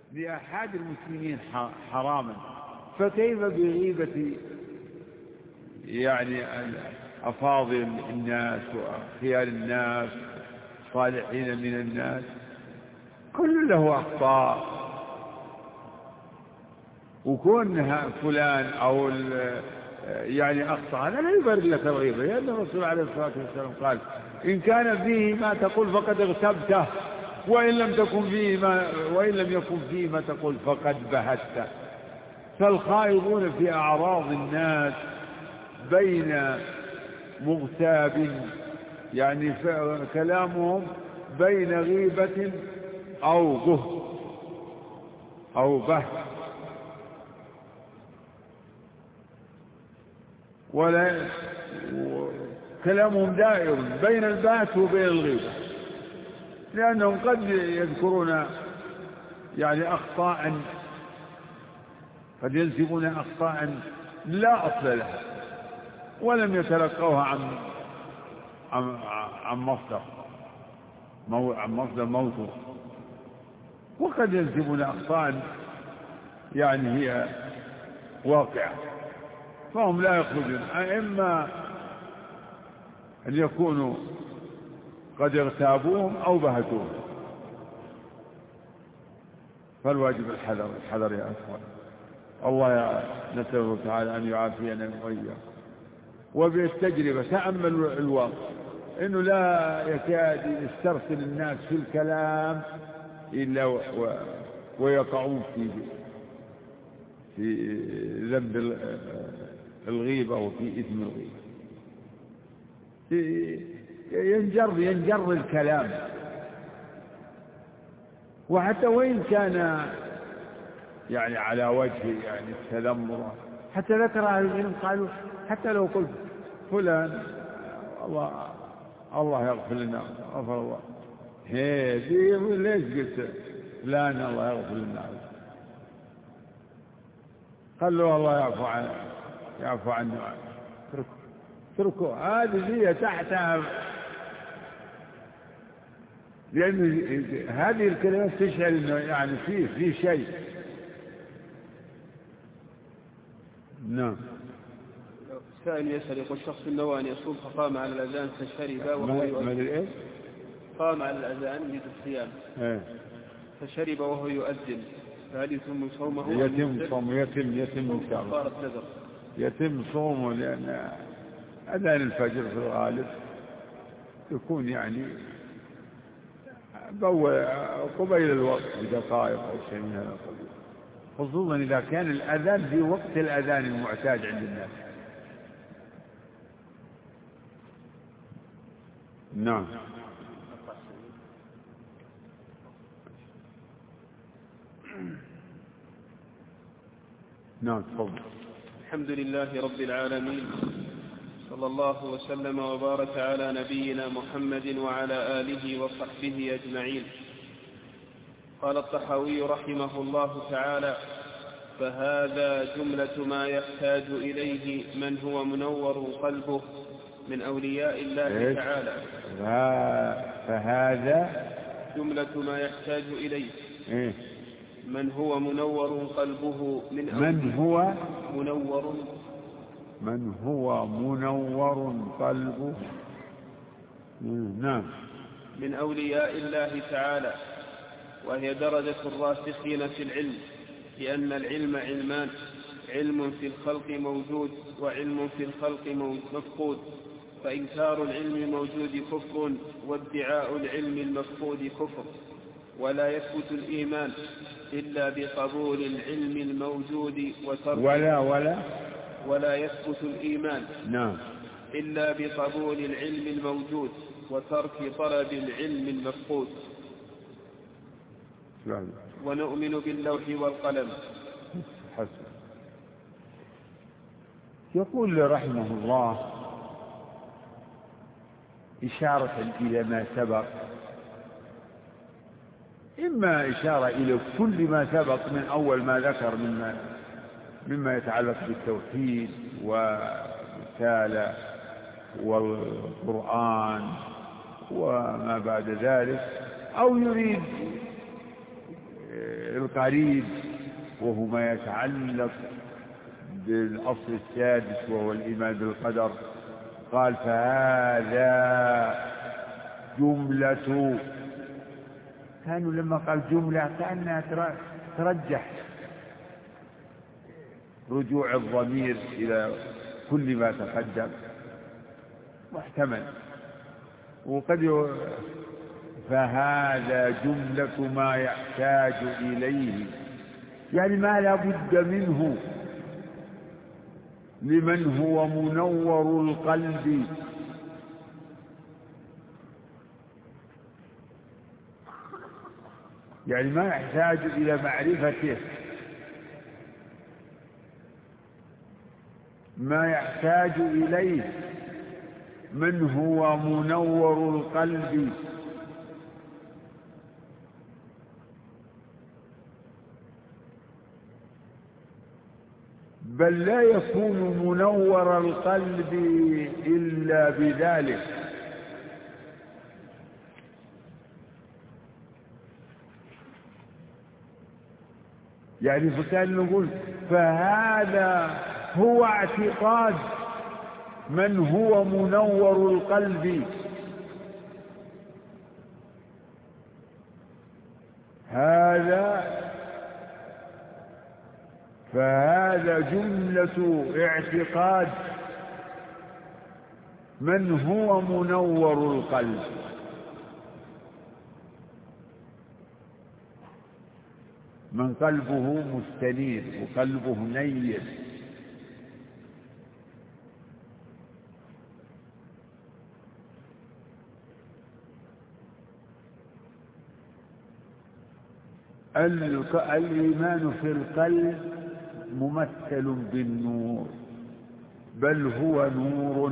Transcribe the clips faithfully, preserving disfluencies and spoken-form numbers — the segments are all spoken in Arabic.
لأحد المسلمين حراما، فكيف بغيبة يعني أفاضل الناس وخيار الناس صالحين من الناس؟ كل له أخطاء، وكونها فلان أو يعني أخطأ هذا لا يبرر لك الغيبة، لأن الرسول عليه الصلاة والسلام قال إن كان فيه ما تقول فقد اغتبته، وإن لم تكن فيه ما وإن لم يكن فيه ما تقول فقد بهته. فالخائضون في أعراض الناس بين مغتاب يعني كلامهم بين غيبة أو به أو به، ولا كلامهم دائر بين البات وبين الغيبة، لأنهم قد يذكرون يعني أخطاء، قد ينسبون أخطاء لا أصل لها ولم يتلقوها عن عن عن مصدر عن مصدر موثوق، وقد ينسبون أخطاء يعني هي واقعة، فهم لا يخرجون، إما أن يكونوا قد اغتابوهم أو بهتوهم. فالواجب الحذر الحذر يا أخوان. الله نسأله تعالى أن يعافينا وإياكم. وبالتجربة تأمل الواقع إنه لا يكاد يسترسل الناس في الكلام إلا و... و... ويقعون في في ذنب الغيبة وفي إثم الغيبة، ينجر ينجر الكلام، وحتى وإن كان يعني على وجه يعني التذمر، حتى ذكر أهل العلم قالوا حتى لو قلت فلان الله الله يغفر لنا غفر الله، هي دي ليش قلت فلان الله يغفر لنا؟ قال له الله يعفو عنه يعفو عنه اتركوا اتركوا هذه هي تحتها، لأن هذه الكلمات تشعر إنه يعني فيه في شيء. نعم. سائل يسأل يقول شخص نوى أن يصوم فقام على الأذان فشرب وهو يؤذن، قام على الأذان يريد الصيام فشرب وهو يؤذن، فهل يتم صومه؟ يتم صومه يتم يتم إن شاء الله يتم صومه، لأن أذان الفجر في الغالب يكون يعني قبيل الوقت بدقائق أو شيء من هذا القبيل، خصوصا إذا كان الأذان في وقت الأذان المعتاد عند الناس. نعم. نعم تفضل. الحمد لله رب العالمين، صلى الله وسلم وبارك على نبينا محمد وعلى آله وصحبه أجمعين. قال الطحاوي رحمه الله تعالى: فهذا جملة ما يحتاج إليه من هو منور قلبه من أولياء الله تعالى. فهذا جملة ما يحتاج إليه من هو منور قلبه من أولياء من هو منور من هو منور قلبه نعم من أولياء الله تعالى، وهي درجة الراسخين في العلم، لأن العلم علمان: علم في الخلق موجود وعلم في الخلق مفقود، فإنكار العلم الموجود كفر، وادعاء العلم المفقود كفر. ولا يثبت الإيمان إلا بقبول العلم الموجود وترك ولا ولا ولا يثبت الإيمان نعم إلا بقبول العلم الموجود وترك طلب العلم المفقود. ونؤمن باللوح والقلم. حسن. يقول رحمه الله إشارة إلى ما سبق، إما إشارة إلى كل ما سبق من أول ما ذكر مما مما يتعلق بالتوحيد والرسالة والقرآن وما بعد ذلك، أو يريد قريب، وهو ما يتعلق بالأصل السادس وهو الإيمان بالقدر. قال فهذا جملة، كانوا لما قال جملة كأنها ترجح رجوع الضمير إلى كل ما تقدم، محتمل. وقد فهذا جملة ما يحتاج إليه، يعني ما لا بد منه لمن هو منور القلب. يعني ما يحتاج إلى معرفته، ما يحتاج إليه من هو منور القلب. بل لا يكون منور القلب إلا بذلك. يعني فكان نقول فهذا هو اعتقاد من هو منور القلب. هذا فهذا جملة اعتقاد من هو منور القلب. من قلبه مستنير وقلبه نير. الإيمان في القلب ممثل بالنور، بل هو نور،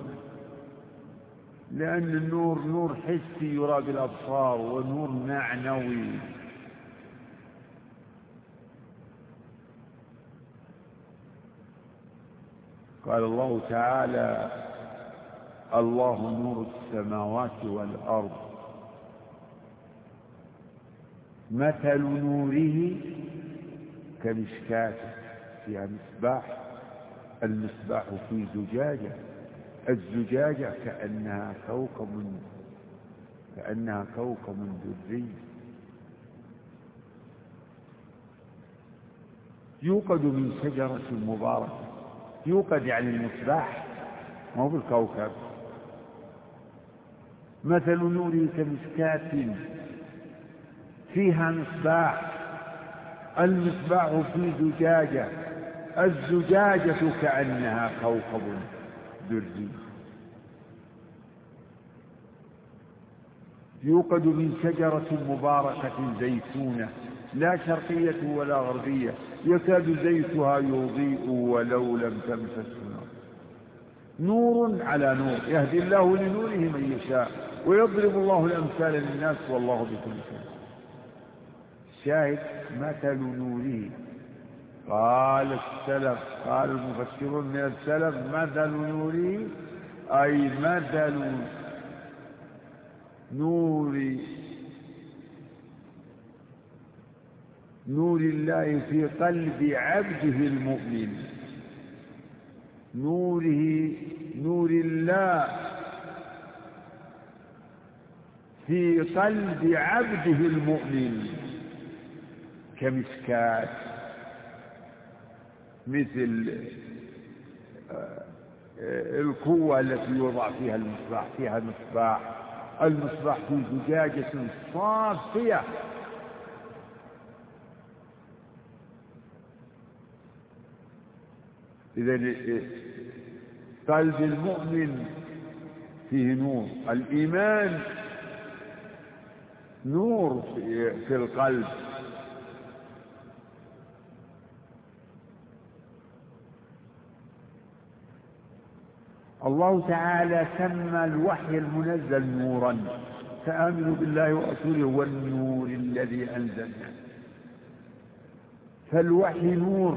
لأن النور نور حسي يرى بالأبصار، ونور معنوي. قال الله تعالى الله نور السماوات والأرض مثل نوره كمشكاة فيها مصباح، المصباح في زجاجة، الزجاجة كأنها كوكب كأنها كوكب دري يوقد من شجرة مباركة. يوقد يعني المصباح، مو بالكوكب. مثل نوره كمشكاة فيها مصباح، المصباح في زجاجة، الزجاجة كأنها كوكب دري يوقد من شجرة مباركة زيتونة لا شرقية ولا غربية يكاد زيتها يضيء ولو لم تمسسه نار. نور على نور يهدي الله لنوره من يشاء ويضرب الله الأمثال للناس والله بكل شيء. شاهد مثل نوره. قال السلف قال المفسرون من السلف مثل نوره أي مثل نور نور الله في قلب عبده المؤمن. نوره نور الله في قلب عبده المؤمن كمشكاة، مثل القوة التي يوضع فيها المصباح، فيها مصباح، المصباح في زجاجة صافية إذن قلب المؤمن فيه نور. الإيمان نور في القلب. الله تعالى سمى الوحي المنزل نورا، فآمنوا بالله ورسوله والنور الذي أنزلنا. فالوحي نور،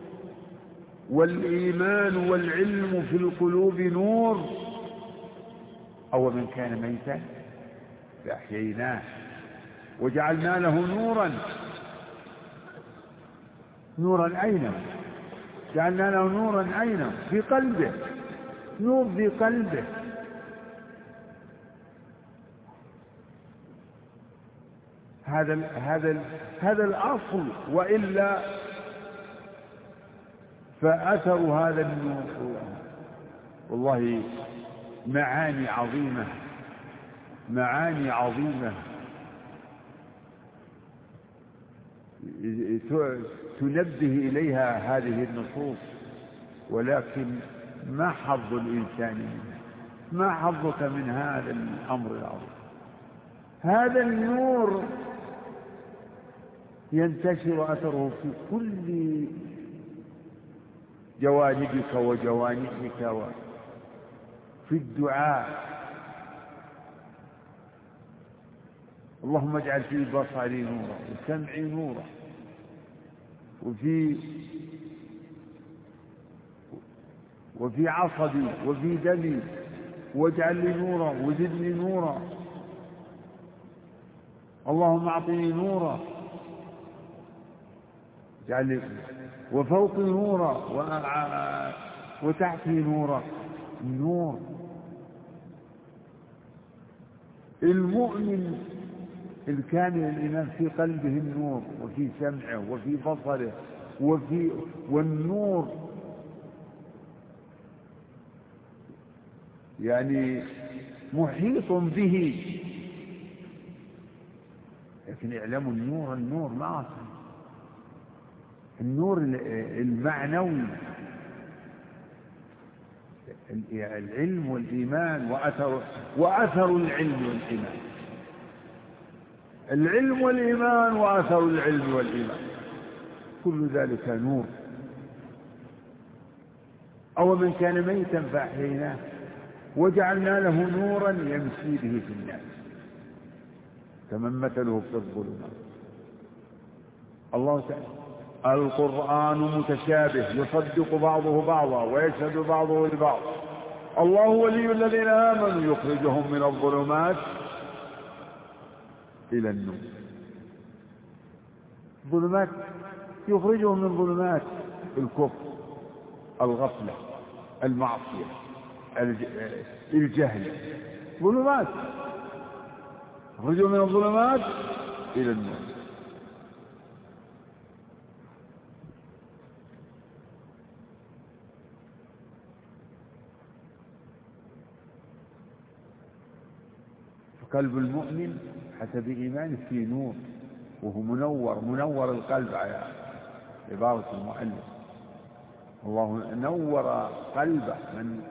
والإيمان والعلم في القلوب نور. أو من كان ميتا فأحييناه وجعلنا له نورا نورا أين؟ جعلنا له نورا أين؟ في قلبه، نور في قلبه. هذا ال هذا ال هذا الأصل، وإلا فأثر هذا النور والله معاني عظيمة، معاني عظيمة تنبه إليها هذه النصوص، ولكن ما حظ الإنسان منها؟ ما حظك من هذا الأمر العظيم؟ هذا النور ينتشر أثره في كل جوانبك وجوانحك، وفي الدعاء. اللهم اجعل في بصري نورا وسمعي نورا وفي وفي عصبي وفي دمي، واجعل لي نورا وزدني نورا. اللهم اعطني نورا اجعل لي، وفوقي نورا وتحتي نورا. النور المؤمن الكامل الإيمان في قلبه النور، وفي سمعه وفي بصره وفي والنور يعني محيط به. لكن اعلموا النور، النور ما أصل النور المعنوي، العلم والإيمان وأثر وأثر العلم والإيمان، العلم والإيمان وأثر العلم والإيمان، كل ذلك نور. أو من كان ميتا فأحييناه وجعلنا له نورا يمشي به في الناس كمن مثله في الظلمات. الله تعالى القرآن متشابه يصدق بعضه بعضا ويشهد بعضه لبعض. الله ولي الذين آمنوا يخرجهم من الظلمات إلى النور. ظلمات يخرجهم من ظلمات الكفر، الغفلة، المعصية، الجهل، ظلمات يخرجهم من الظلمات إلى النور. قلب المؤمن حسب إيمانه في نور، وهو منور، منور القلب على عبارة المؤلف. الله نور قلبه. من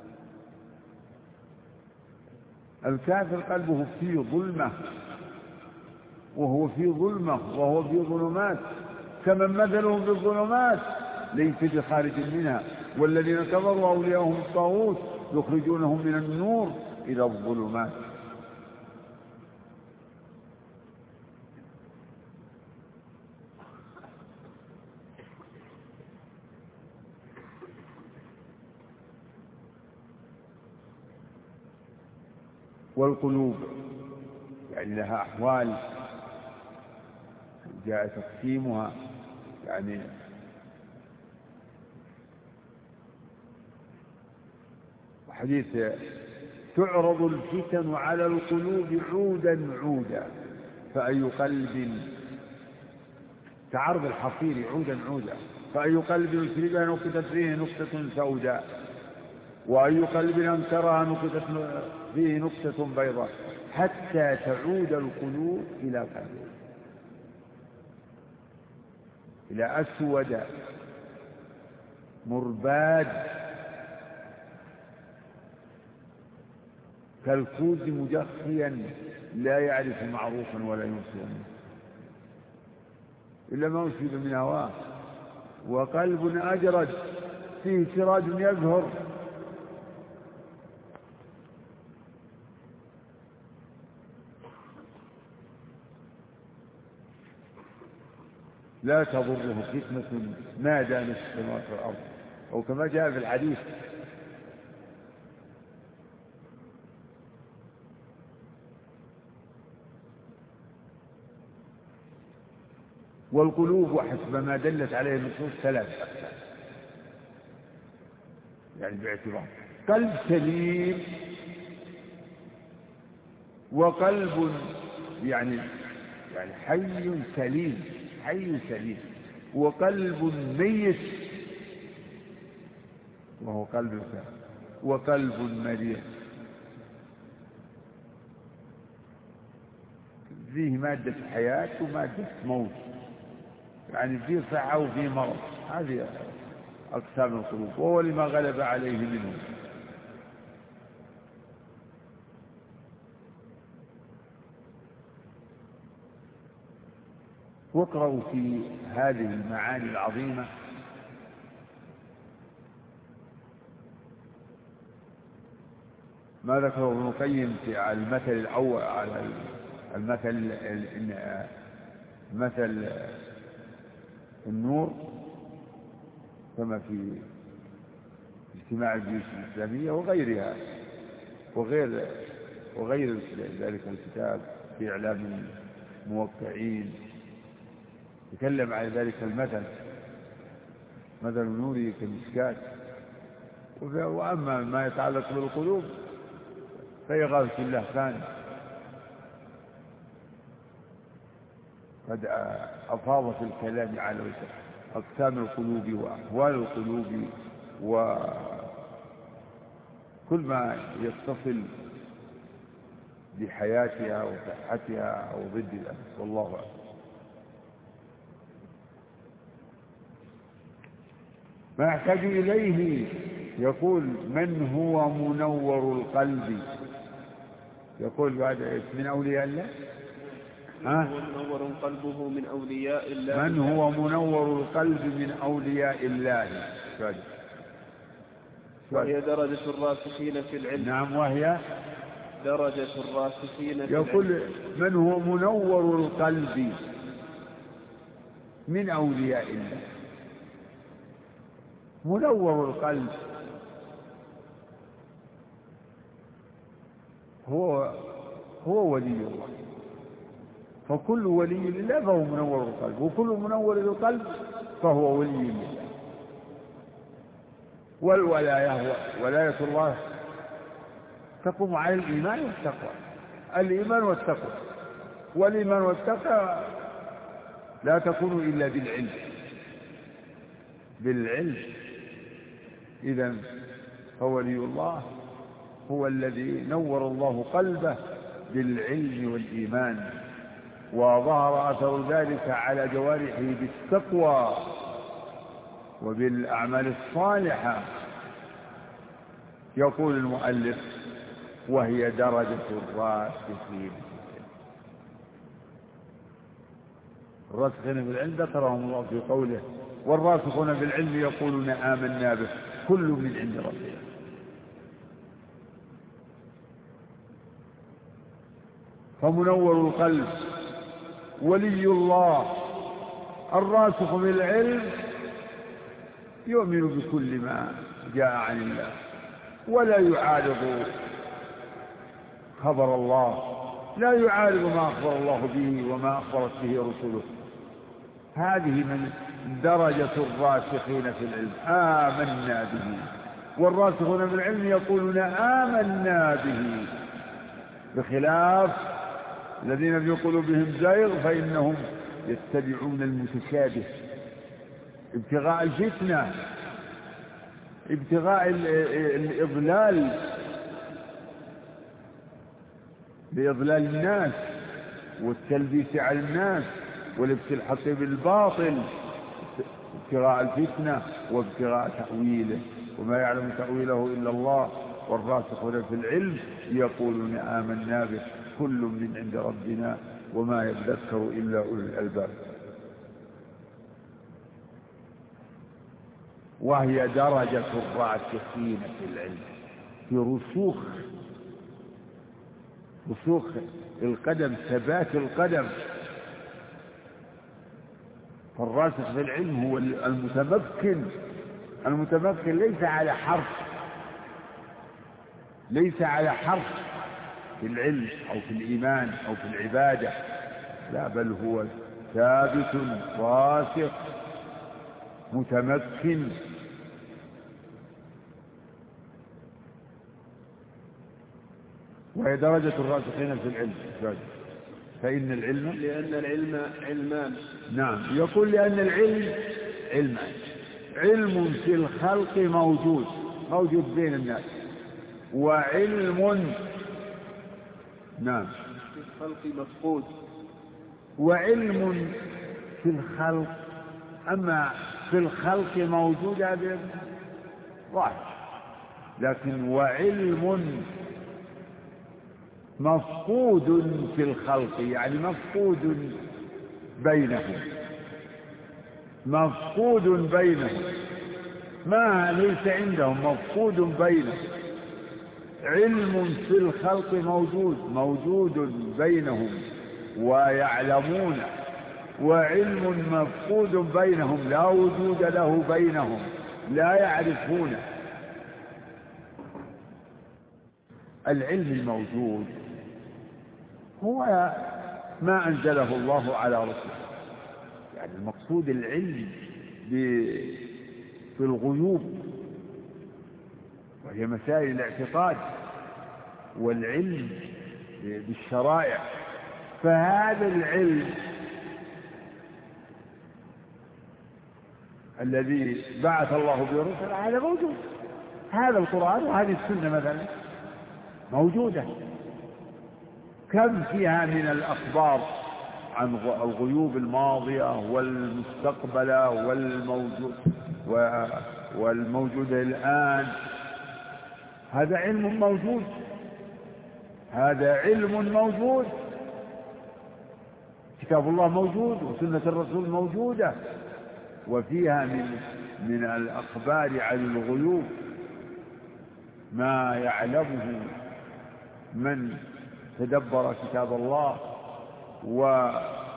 الكافر قلبه فيه ظلمة، وهو في ظلمة وهو في ظلمات كمن مثلهم في الظلمات ليس بخارج منها. والذين كفروا أولياءهم الطاغوت يخرجونهم من النور إلى الظلمات. والقلوب يعني لها أحوال جاء تقسيمها، يعني حديث تعرض الفتن على القلوب عودا عودا فأي قلب، كعرض الحصير عودا عودا، فأي قلب يشربها نكتت فيه نكتة سوداء، وأي قلب أنكرها نكتت فيه نكتة بيضاء، حتى تعود القلوب إلى قلبه، إلى أسود مرباد كالكوز مجخيا لا يعرف معروفا ولا ينسى إلا ما أصيب من هواه، وقلب أجرد فيه سراج يزهر لا تضره فتنة ما دامت السماوات والأرض، أو كما جاء في الحديث. والقلوب حسب ما دلت عليه النصوص ثلاث أقسام، يعني باعتبار قلب سليم، وقلب يعني يعني حي سليم، حي سليم، وقلب ميت وهو قلب سليم، وقلب مريض فيه مادة حياة ومادة موت، يعني فيه صحة وفيه مرض. هذه أقسام القلوب، وهو لما غلب عليه منه. واقرأوا في هذه المعاني العظيمة ما ذكره ابن القيم على المثل الأول، على المثل مثل النور كما في اجتماع الجيوش الإسلامية وغيرها، وغير وغير ذلك الكتاب في إعلام الموقعين يتكلم عن ذلك المثل، مثل النور كالمشكاة. وأما ما يتعلق بالقلوب فهي غاية اللهفان، قد أفاض في الكلام على أقسام القلوب وأحوال القلوب وكل ما يتصل بحياتها وصحتها أو ضدها، والله أعلم. ما يحتاج إليه يقول من هو منور القلب، يقول بعد من أولياء الله، ها؟ منور قلبه من أولياء الله. من هو منور القلب من أولياء الله. شوال. وهي درجة الراسخين في العلم. نعم، وهي درجة الراسخين في يقول العلم. من هو منور القلب من أولياء الله. منور القلب هو هو ولي الله، فكل ولي لله فهو منور القلب، وكل منور القلب فهو ولي الله. والولاية ولاية الله تقوم على الإيمان والتقوى، الإيمان والتقوى، والإيمان والتقوى لا تكون إلا بالعلم، بالعلم. إذن فولي الله هو الذي نور الله قلبه بالعلم والإيمان، وظهر أثر ذلك على جوارحه بالتقوى وبالأعمال الصالحة. يقول المؤلف وهي درجة الراسخين. الراسخين بالعلم ذكرهم الله في قوله والراسخون بالعلم يقولون آمنا به كل من عند ربنا. فمنور القلب ولي الله الراسخ بالعلم يؤمن بكل ما جاء عن الله ولا يعارض خبر الله، لا يعارض ما أخبر الله به وما أخبرت به رسله. هذه من درجة الراسخين في العلم، آمنا به. والراسخون بالعلم يقولون آمنا به، بخلاف الذين في قلوبهم زيغ فإنهم يتبعون المتشابه ابتغاء الفتنة، ابتغاء الإضلال، بإضلال الناس والتلبيس على الناس ولبس الحق بالباطل، ابتغاء الفتنة وابتغاء تأويله، وما يعلم تأويله إلا الله. والراسخون في العلم يقولون آمنا به كل من عند ربنا وما يذكر إلا أولو الألباب. وهي درجة الراسخين في العلم، في رسوخ رسوخ القدم، ثبات القدم. فالراسخ في العلم هو المتمكن، المتمكن ليس على حرف، ليس على حرف في العلم أو في الإيمان أو في العبادة، لا، بل هو ثابت راسخ متمكن. وهي درجة الراسخين في العلم، فإن العلم لأن العلم علمان. نعم، يقول لأن العلم علمان، علم في الخلق موجود موجود بين الناس، وعلم نعم في الخلق مفقود، وعلم في الخلق، أما في الخلق موجود هذا واحد، لكن وعلم مفقود في الخلق يعني مفقود بينهم، مفقود بينهم، ما ليس عندهم، مفقود بينهم. علم في الخلق موجود موجود بينهم ويعلمون، وعلم مفقود بينهم لا وجود له بينهم لا يعرفون. العلم الموجود هو ما أنزله الله على رسوله، يعني المقصود العلم في الغيوب وهي مسائل الاعتقاد، والعلم بالشرائع. فهذا العلم الذي بعث الله به الرسل هذا موجود، هذا القرآن وهذه السنة مثلا موجودة. كم فيها من الأخبار عن الغيوب الماضية والمستقبلة والموجود والموجود الآن، هذا علم موجود، هذا علم موجود. كتاب الله موجود وسنة الرسول موجودة، وفيها من من الأخبار عن الغيوب ما يعلمه من تدبر كتاب الله و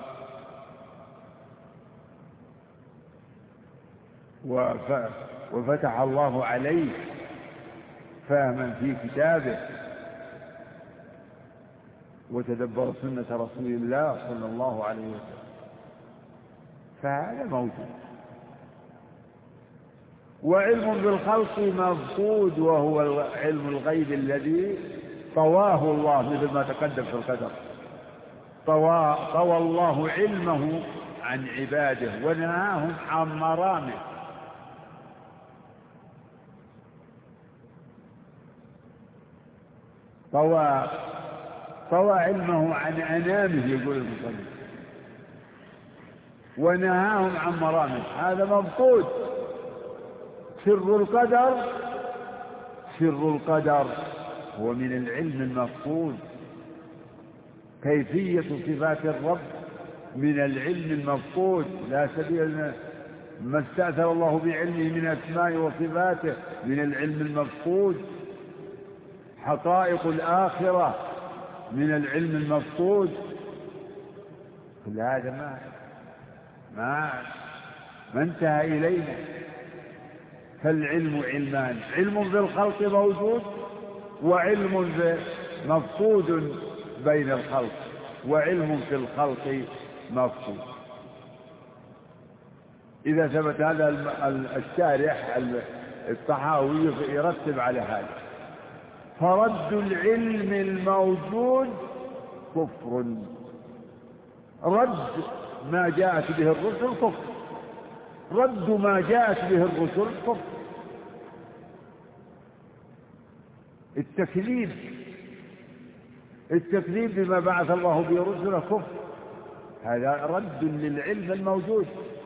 وفتح الله عليه فهما في كتابه وتدبر سنة رسول الله صلى الله عليه وسلم، فهذا موجود. وعلم بالخلق مفقود، وهو علم الغيب الذي طواه الله، مثل ما تقدم في القدر، طوى, طوى الله علمه عن عباده ونهاهم عن مرامه. طوى طوى علمه عن أنامه يقول المصنف، ونهاهم عن مرامه، هذا مفقود. سر القدر سر القدر هو من العلم المفقود. كيفية صفات الرب من العلم المفقود، لا سبيل. ما استأثر الله بعلمه من أسماء وصفاته من العلم المفقود. حقائق الآخرة من العلم المفقود. كل هذا ما ما ما انتهى إلينا. فالعلم علمان، علم بالخلق موجود، وعلم مفقود بين الخلق، وعلم في الخلق مفقود. إذا ثبت هذا الشارح الطحاوي يرتب على هذا: فرد العلم الموجود كفر، رد ما جاءت به الرسل كفر، رد ما جاءت به الرسل كفر. التكذيب التكذيب بما بعث الله به رسله كفر، هذا رد للعلم الموجود.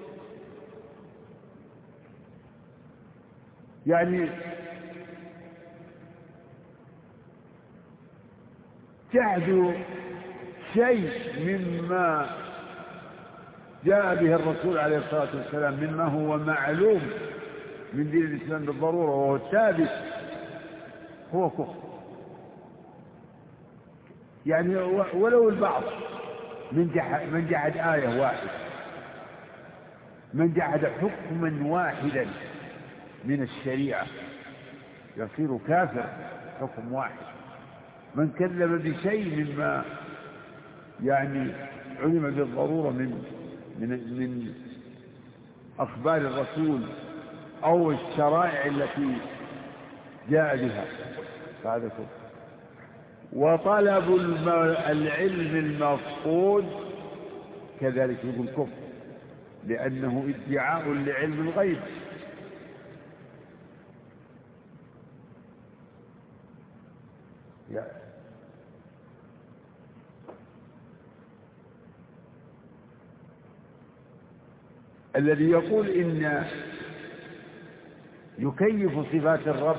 يعني تعدو شيء مما جاء به الرسول عليه الصلاة والسلام مما هو معلوم من دين الإسلام بالضرورة وهو الثابت، هو كفر. يعني ولو البعض من جحد, من جحد آية واحدة، من جحد حكما واحدا من الشريعة يصير كافر، حكم واحد. من كذب بشيء مما يعني علم بالضرورة من من من أخبار الرسول أو الشرائع التي جاء بها هذا كفر. وطلب العلم المفقود كذلك يقول كفر، لأنه ادعاء لعلم الغيب. يعني الذي يقول إن يكيف صفات الرب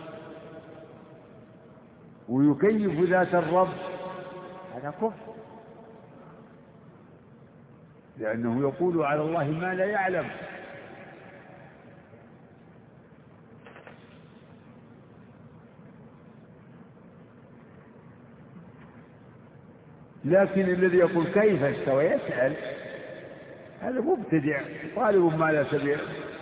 ويكيف ذات الرب هذا كفر، لأنه يقول على الله ما لا يعلم. لكن الذي يقول كيف استوى يسأل هذا مبتدع طالب ما لا سبيل،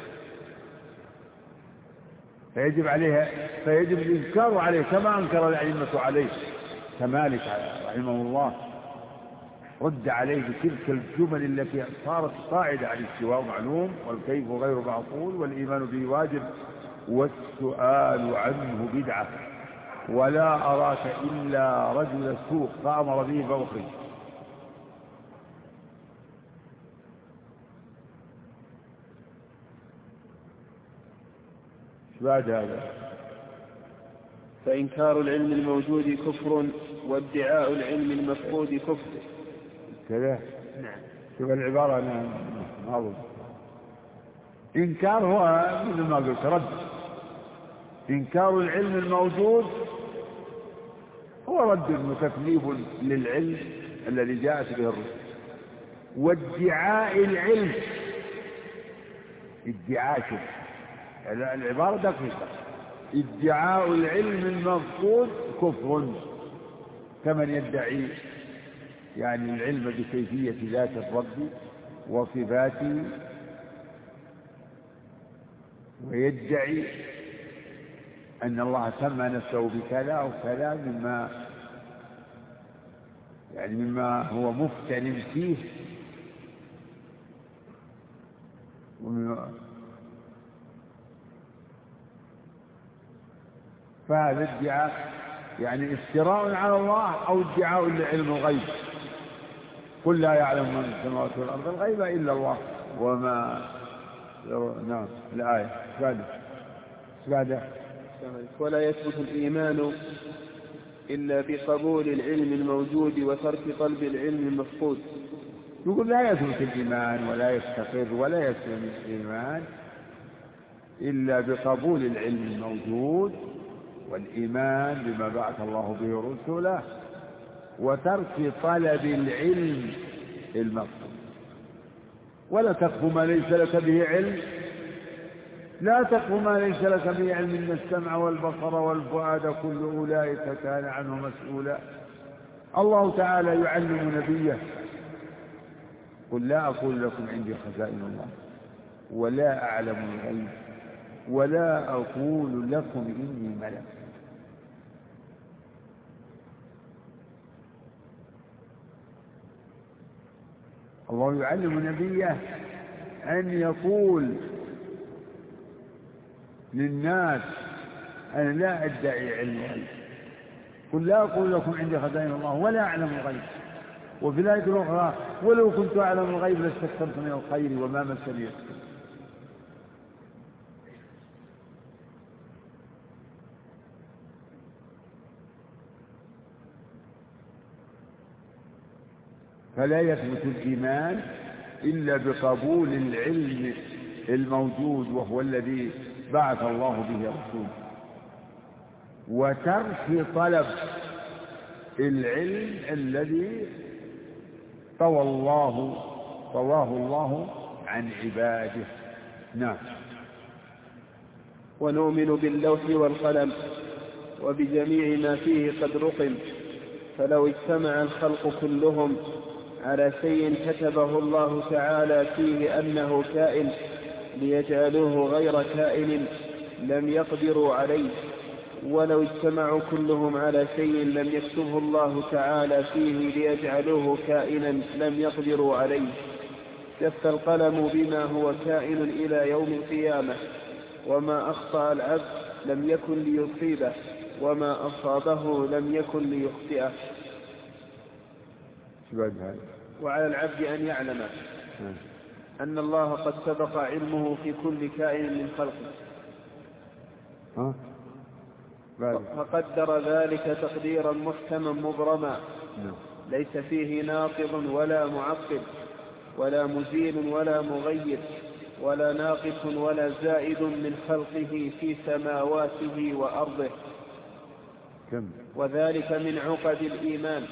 فيجب عليها فيجب الإنكار عليه كما أنكر الأئمة عليه كمالك رحمه الله، رد عليه بتلك الجمل التي صارت قاعدة عن الاستواء معلوم والكيف غير معقول والإيمان به واجب والسؤال عنه بدعة ولا أراك إلا رجل سوء فأمر به فأخرج. بعد هذا فإنكار العلم الموجود كفر وادعاء العلم المفقود كفر. كذا نعم. شوف العبارة أنا ما أظن إنكار هو مثل ما قلت رد. إنكار العلم الموجود هو رد وتكذيب للعلم الذي جاءت به الرسل. وادعاء العلم ادعاء شوف العبارة دقيقة، ادعاء العلم المفقود كفر كمن يدعي يعني العلم بكيفية ذات الرب وصفاته ويدعي أن الله سمى نفسه بكذا أو كذا مما يعني مما هو مفتن فيه ومما فهذا ادعاء يعني افتراء على الله أو ادعاء لعلم الغيب. قل لا يعلم من في السماوات والأرض الغيب إلا الله وما نعم الآية بعد بعد ولا يثبت الإيمان إلا بقبول العلم الموجود وترك طلب العلم المفقود. يقول لا يثبت الإيمان ولا يستقر ولا يسلم الإيمان إلا بقبول العلم الموجود والإيمان بما بعث الله به رسله وترك طلب العلم المفقود. ولا تقف ما ليس لك به علم، لا تقف ما ليس لك به علم إن السمع والبصر والفؤاد كل أولئك كان عنه مسؤولا. الله تعالى يعلم نبيه قل لا أقول لكم عندي خزائن الله ولا أعلم الغيب ولا أقول لكم إني ملك. الله يعلم نبيه أن يقول للناس أنا لا أدعي علم الغيب قل لا أقول لكم عندي خزائن الله ولا أعلم الغيب. وفي الآية الأخرى ولو كنت أعلم الغيب لاستكثرت من الخير وما مسني السوء. فلا يثبت الإيمان إلا بقبول العلم الموجود وهو الذي بعث الله به رسوله وترك طلب العلم الذي طوى الله طواه الله عن عباده. نعم. ونؤمن باللوح والقلم وبجميع ما فيه قد رقم، فلو اجتمع الخلق كلهم على شيء كتبه الله تعالى فيه أنه كائن ليجعلوه غير كائن لم يقدروا عليه، ولو اجتمعوا كلهم على شيء لم يكتبه الله تعالى فيه ليجعلوه كائنا لم يقدروا عليه. جف القلم بما هو كائن إلى يوم القيامة، وما أخطأ العبد لم يكن ليصيبه، وما أصابه لم يكن ليخطئه. وعلى العبد أن يعلم أن الله قد سبق علمه في كل كائن من خلقه، فقدر ذلك تقديرا محكما مبرما، ليس فيه ناقض ولا معقب ولا مزيل ولا مغير ولا ناقص ولا زائد من خلقه في سماواته وأرضه. وذلك من عقد الإيمان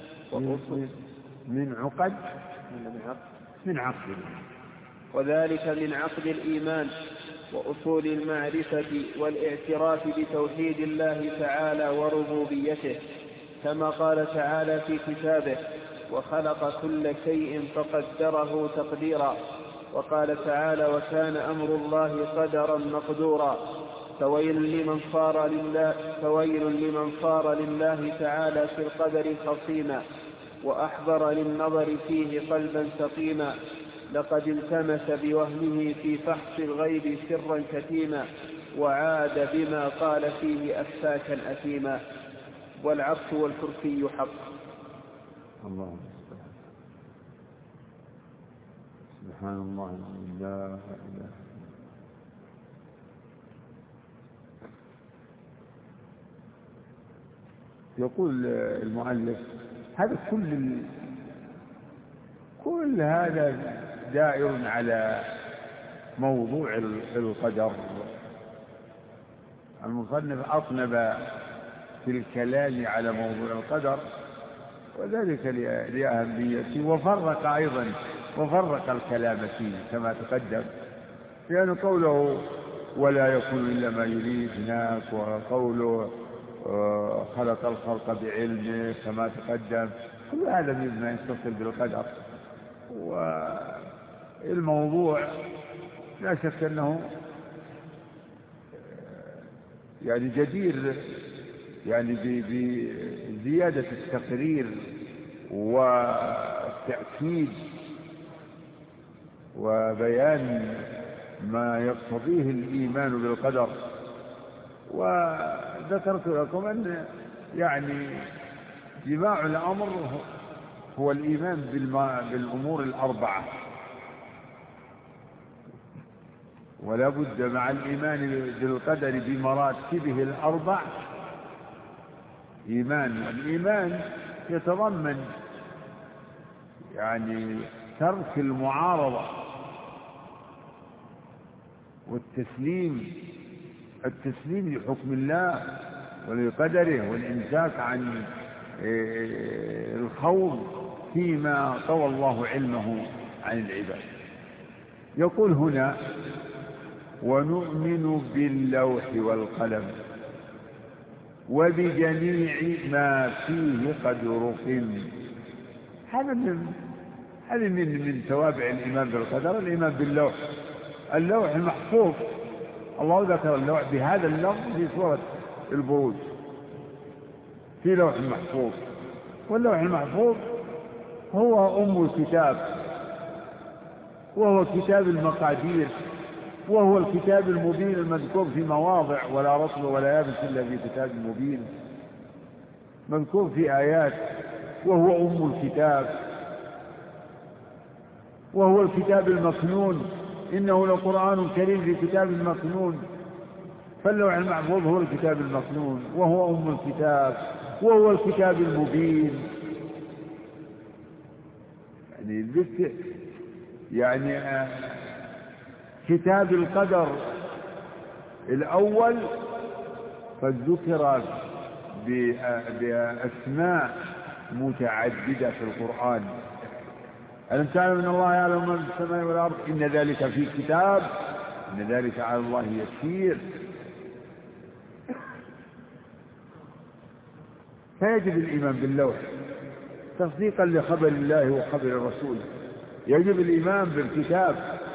من عقد من عقد وذلك من عقد الإيمان وأصول المعرفة والاعتراف بتوحيد الله تعالى وربوبيته، كما قال تعالى في كتابه: وخلق كل شيء فقدره تقديرا. وقال تعالى: وكان أمر الله قدرا مقدورا. فويل لمن صار لله, فويل لمن صار لله تعالى في القدر خصيما، وأحضر للنظر فيه قلبا سقيما، لقد التمس بوهمه في فحص الغيب سرا كتيما، وعاد بما قال فيه أفاكا أثيما. والعرش والكرسي حق. الله سبحان الله لا إله. يقول المؤلف: هذا كل كل هذا دائر على موضوع القدر. المصنف أطنب في الكلام على موضوع القدر، وذلك لأهميته، وفرق أيضا وفرق الكلام فيه كما تقدم، لأن قوله ولا يكون إلا ما يريد هناك، وقوله خلق الخلق بعلمه كما تقدم، كل هذا مما يتصل بالقدر. والموضوع لا شك أنه يعني جدير يعني بزيادة التقرير والتأكيد وبيان ما يقتضيه الإيمان بالقدر. وذكرت لكم أن يعني جماع الأمر هو الإيمان بالأمور الأربعة، ولا بد مع الإيمان بالقدر بمراتبه الأربع إيمان. والإيمان يتضمن يعني ترك المعارضة والتسليم التسليم لحكم الله ولقدره، والإمساك عن الخوض فيما طوى الله علمه عن العباد. يقول هنا: ونؤمن باللوح والقلم وبجميع ما فيه قد رقم. هذا من هذا من من توابع الإيمان بالقدر الإيمان باللوح. اللوح المحفوظ، الله ذكر اللوح بهذا اللفظ في سورة البروج، في لوح المحفوظ. واللوح المحفوظ هو أم الكتاب، وهو كتاب المقادير، وهو الكتاب المبين المذكور في مواضع: ولا رطب ولا يابس إلا في كتاب مبين، مذكور في آيات. وهو أم الكتاب، وهو الكتاب المكنون، إنه لقرآن كريم في كتاب مكنون. فاللوح المحفوظ هو الكتاب المكنون، وهو أم الكتاب، وهو الكتاب المبين. يعني الذكر يعني آه كتاب القدر الأول قد ذكر بأسماء متعددة في القرآن: ألم تعلم أن الله يعلم ما في السماء والأرض، إن ذلك في كتاب، إن ذلك على الله يسير. فيجب الإيمان باللوح تصديقا لخبر الله وخبر الرسول. يجب الإيمان بالكتاب،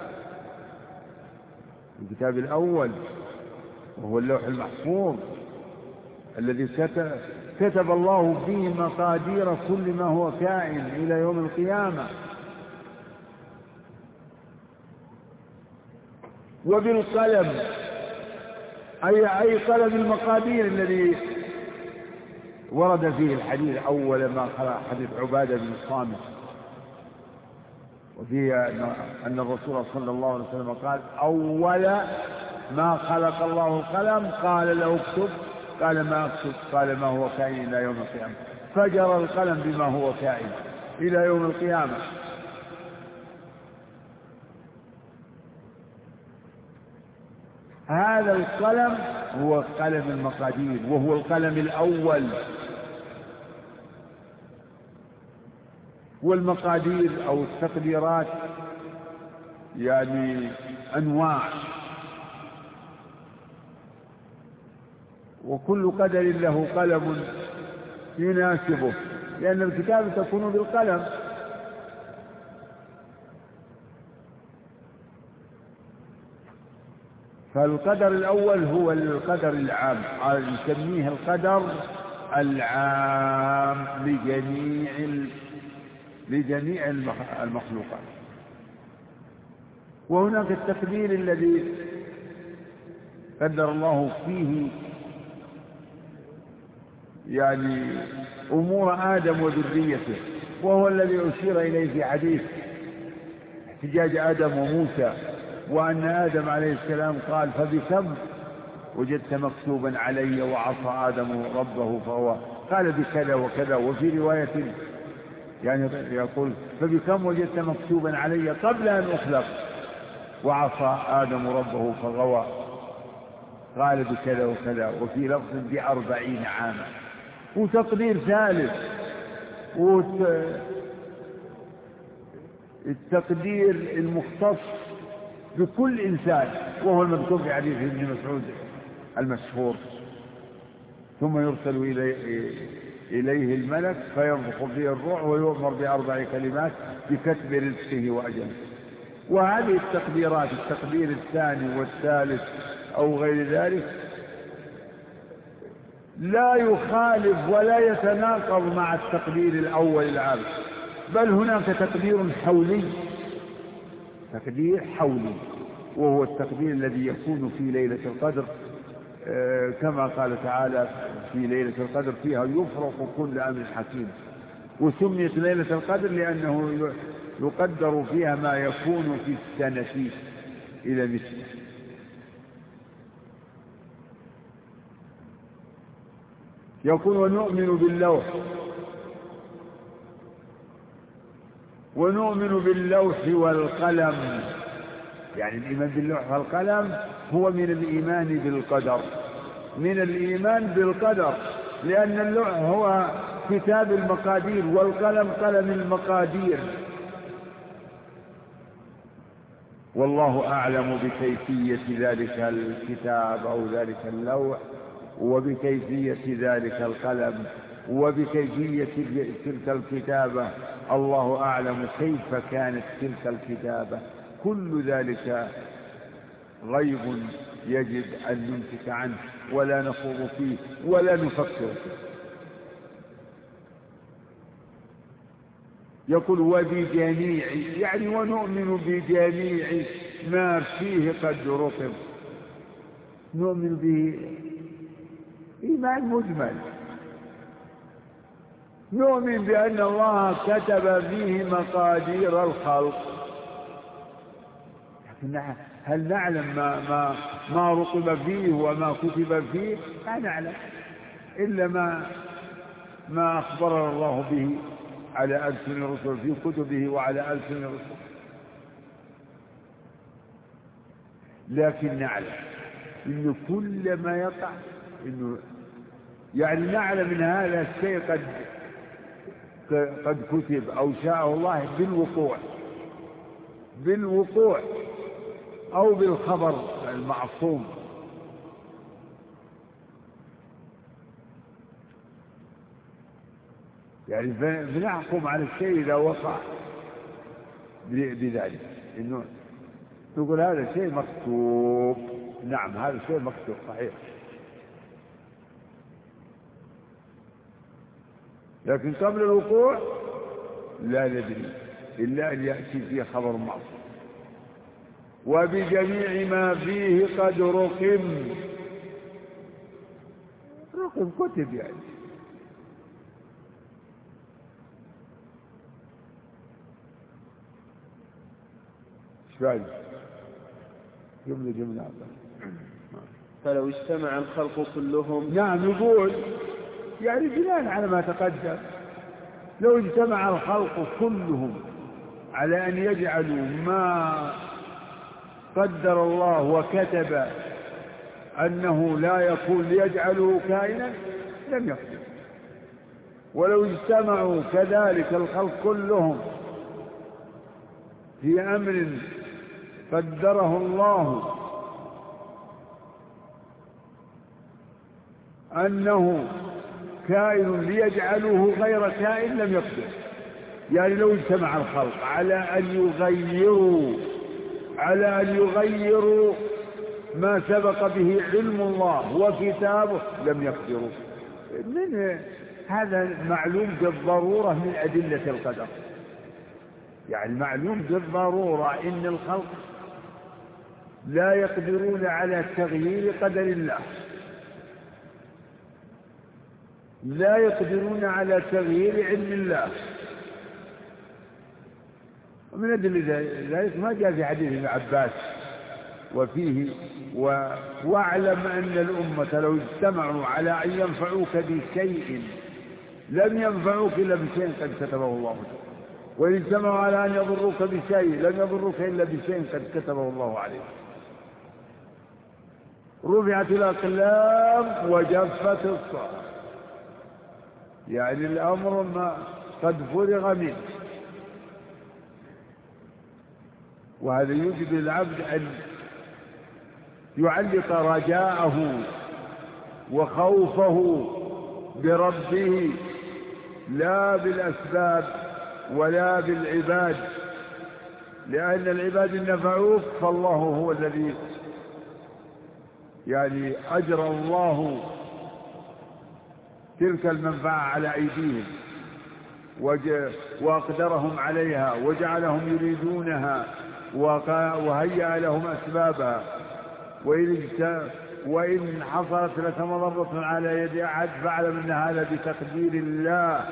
الكتاب الأول وهو اللوح المحفوظ الذي كتب, كتب الله فيه مقادير كل ما هو كائن إلى يوم القيامة. وبالقلم أي أي قلم المقادير الذي ورد فيه الحديث أول ما خلق حديث عبادة بن الصامت، وفيه أن الرسول صلى الله عليه وسلم قال أول ما خلق الله القلم قال له اكتب، قال ما اكتب، قال ما هو كائن إلى يوم القيامة، فجر القلم بما هو كائن إلى يوم القيامة. هذا القلم هو قلم المقادير، وهو القلم الأول. والمقادير أو التقديرات يعني أنواع، وكل قدر له قلم يناسبه، لأن الكتابة تكون بالقلم. فالقدر الأول هو القدر العام، نسميه القدر العام لجميع لجميع المخلوقات. وهناك التقدير الذي قدر الله فيه يعني أمور آدم وذريته، وهو الذي أشير إليه في حديث احتجاج آدم وموسى، وأن آدم عليه السلام قال فبكم وجدت مكتوبا علي وعصى آدم ربه فهو قال بكذا وكذا. وفي رواية يعني يقول فبكم وجدت مكتوبا علي قبل أن أخلق وعصى آدم ربه فغوى قال بكذا وكذا. وفي لفظ بأربعين عاما. وتقدير ثالث والتقدير المختص بكل إنسان، وهو المذكور في حديث ابن مسعود المشهور ثم يرسل إليه, إليه الملك فينفخ فيه الروح ويؤمر بأربع كلمات بكتب رزقه وأجله. وهذه التقديرات التقدير الثاني والثالث أو غير ذلك لا يخالف ولا يتناقض مع التقدير الأول العام، بل هناك تقدير حولي، تقدير حولي وهو التقدير الذي يكون في ليلة القدر، آه كما قال تعالى في ليلة القدر فيها يفرق كل أمر حكيم. وسميت ليلة القدر لأنه يقدر فيها ما يكون في السنة إلى مثله. يقول ونؤمن باللوح ونؤمن باللوح والقلم، يعني الإيمان باللوح والقلم هو من الإيمان بالقدر، من الإيمان بالقدر، لأن اللوح هو كتاب المقادير والقلم قلم المقادير. والله أعلم بكيفية ذلك الكتاب أو ذلك اللوح وبكيفية ذلك القلم وبكيفية تلك الكتابة. الله أعلم كيف كانت تلك الكتابة. كل ذلك غيب يجب أن نمسك عنه ولا نخوض فيه ولا نفكر فيه. يقول وبجميع، يعني ونؤمن بجميع ما فيه قد رتب. نؤمن به إيمان مجمل، نؤمن بأن الله كتب فيه مقادير الخلق، لكن هل نعلم ما ما ما رتب فيه وما كتب فيه؟ لا نعلم إلا ما ما أخبرنا الله به على ألسن الرسل في كتبه وعلى ألسن الرسل. لكن نعلم إنه كل ما يقع إنه يعني نعلم إن هذا الشيء قد قد كتب أو شاءه الله بالوقوع بالوقوع أو بالخبر المعصوم. يعني بنحكم على الشيء إذا وقع بذلك، إنه تقول هذا شيء مكتوب، نعم هذا شيء مكتوب صحيح، لكن قبل الوقوع لا ندري إلا أن يأتي فيه خبر معصوم. وبجميع ما فيه قد رقم. رقم كتب يعني. شوال جملة جملة. فلو اجتمع الخلق كلهم. نعم يقول يعني بناء على ما تقدم، لو اجتمع الخلق كلهم على أن يجعلوا ما قدر الله وكتب أنه لا يكون ليجعله كائنا لم يقدر. ولو اجتمعوا كذلك الخلق كلهم في أمر قدره الله أنه كائن ليجعله غير كائن لم يقدر. يعني لو اجتمع الخلق على أن يغيروا على أن يغيروا ما سبق به علم الله وكتابه لم يقدروا. من هذا معلوم بالضرورة من أدلة القدر. يعني معلوم بالضرورة إن الخلق لا يقدرون على تغيير قدر الله، لا يقدرون على تغيير علم الله. ومن أدلة ذلك ما جاء في حديث ابن عباس وفيه و... واعلم أن الأمة لو اجتمعوا على أن ينفعوك بشيء لم ينفعوك إلا بشيء قد كتبه الله لك، وإن اجتمعوا على أن يضروك بشيء لم يضروك إلا بشيء قد كتبه الله عليك. رفعت الأقلام وجفت الصحف. يعني الأمر ما قد فرغ منه. وهذا يوجب للعبد أن يعلق رجاءه وخوفه بربه لا بالأسباب ولا بالعباد، لأن العباد إن نفعوك فالله هو الذي يعني أجرى الله تلك المنفعة على أيديهم وأقدرهم عليها وجعلهم يريدونها وهيأ لهم أسبابها. وإن حصلت لك مضرة على يد أحد فاعلم أن هذا بتقدير الله،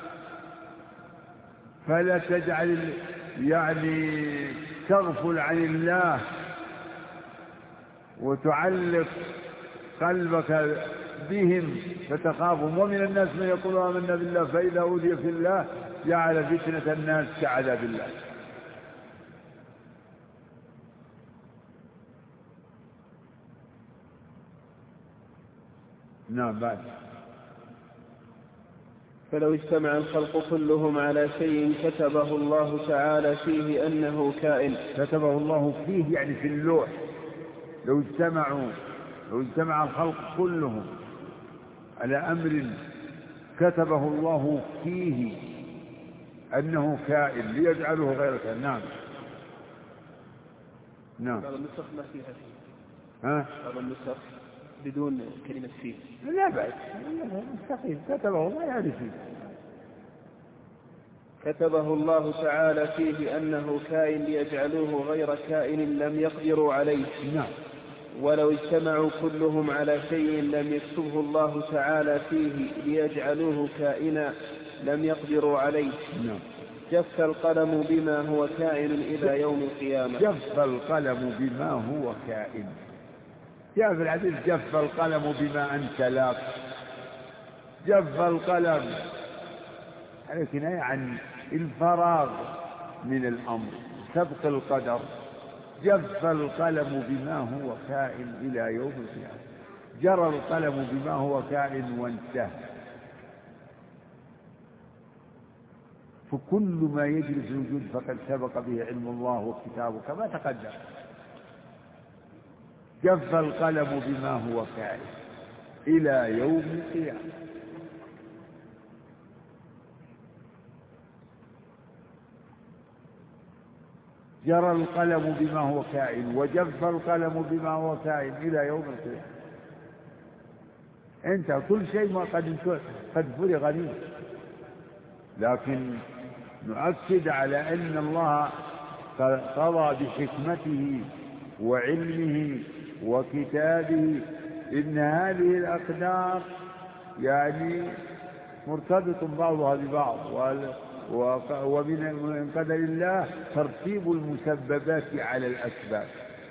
فلا تجعل يعني تغفل عن الله وتعلق قلبك بهم فتخافهم. ومن الناس من يقول آمنا بالله فإذا أوذي في الله جعل فتنة الناس كعذاب الله. نعم بعد. فلو اجتمع الخلق كلهم على شيء كتبه الله تعالى فيه أنه كائن. كتبه الله فيه يعني في اللوح. لو اجتمعوا لو اجتمع الخلق كلهم على أمر كتبه الله فيه أنه كائن ليجعله غير كائن. نعم نعم. بعض النسخ ما فيها فيه. ها؟ بعض النسخ بدون كلمة فيه. لا بأس مستقيم. كتبه الله يعني فيه. كتبه الله تعالى فيه أنه كائن ليجعلوه غير كائن لم يقدروا عليه. نعم. ولو اجتمعوا كلهم على شيء لم يكتبه الله تعالى فيه ليجعلوه كائنا لم يقدروا عليه. نعم. جف القلم بما هو كائن إلى يوم القيامة. جف القلم بما هو كائن. جاء في الحديث جف القلم بما أنت لاق. جف القلم هذا كناية عن الفراغ من الأمر، سبق القدر. جف القلم بما هو كائن إلى يوم القيامة. جرى القلم بما هو كائن وانتهى. فكل ما يجري في الوجود فقد سبق به علم الله وكتابه كما تقدم. جف القلم بما هو كائن إلى يوم القيامة. جرى القلم بما هو كائن وجف القلم بما هو كائن إلى يوم القيامة. انت كل شيء ما قد قد فرغ منه، لكن نؤكد على أن الله قضى بحكمته وعلمه وكتابه، إن هذه الأقدار يعني مرتبط بعضها ببعض. ومن قدر الله ترتيب المسببات على الأسباب،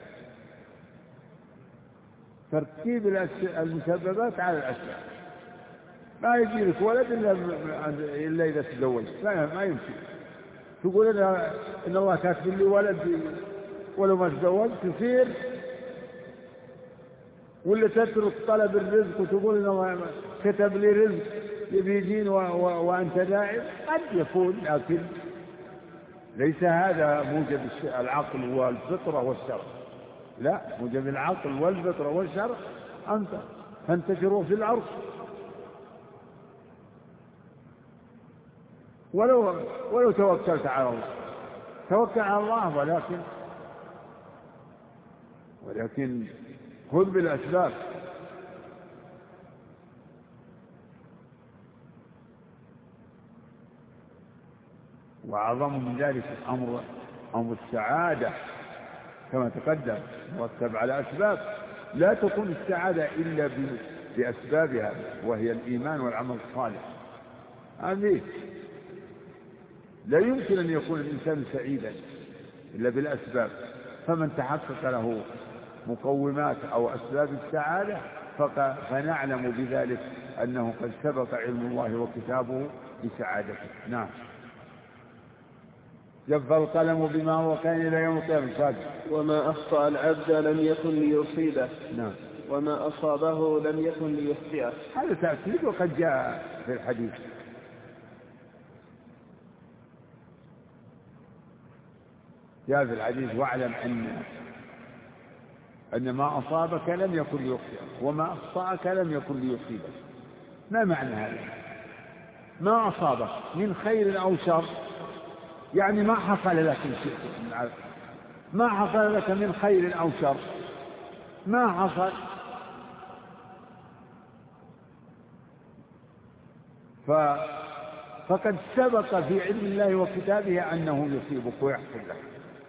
ترتيب المسببات على الأسباب. ما يجي لك ولد إلا, إلا إذا تزوجت، ما يمكن تقول إن, إن الله كاتب لي ولد ولو ما تزوجت يصير، ولا تترك طلب الرزق وتقول إن الله كتب لي رزق يبيدين وأنت دائم. قد يكون، لكن ليس هذا موجب العقل والفطرة والشرع. لا، موجب العقل والفطرة والشرع أنت تنتشروا في الأرض. ولو ولو توكلت على الله، توكل على الله، ولكن ولكن خذ بالأسباب. وأعظم من ذلك أمر أمر السعادة كما تقدم مرتب على أسباب. لا تكون السعادة إلا بأسبابها، وهي الإيمان والعمل الصالح. آمين. لا يمكن أن يكون الإنسان سعيدا إلا بالأسباب. فمن تحقق له مقومات أو أسباب السعادة فنعلم بذلك أنه قد سبق علم الله وكتابه بسعادته. نعم. جف القلم بما هو كان إلى يوم القيامة. وما أخطأ العبد لم يكن ليصيبه. نعم. وما أصابه لم يكن ليخطئه. هذا تأكيد وقد جاء في الحديث. جاء في الحديث: واعلم أن أن ما أصابك لم يكن ليخطئك، وما أخطأك لم يكن ليصيبك. ما معنى هذا؟ ما أصابك من خير أو شر، يعني ما حصل لك شيء، ما حصل لك من خير أو شر، ما حصل. ف... فقد سبق في علم الله وكتابه أنه يصيبك ويحصل لك.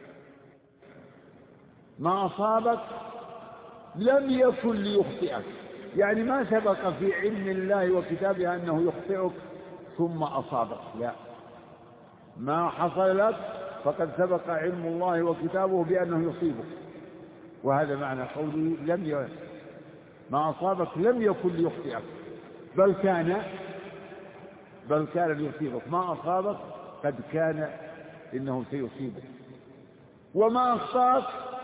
ما أصابك لم يكن ليخطئك، يعني ما سبق في علم الله وكتابه أنه يخطئك ثم أصابك، لا، ما حصل لك فقد سبق علم الله وكتابه بأنه يصيبك. وهذا معنى قوله لم ي... ما أصابك لم يكن ليخطئك، بل كان بل كان ليصيبك. ما أصابك قد كان إنه سيصيبك، وما أخطأك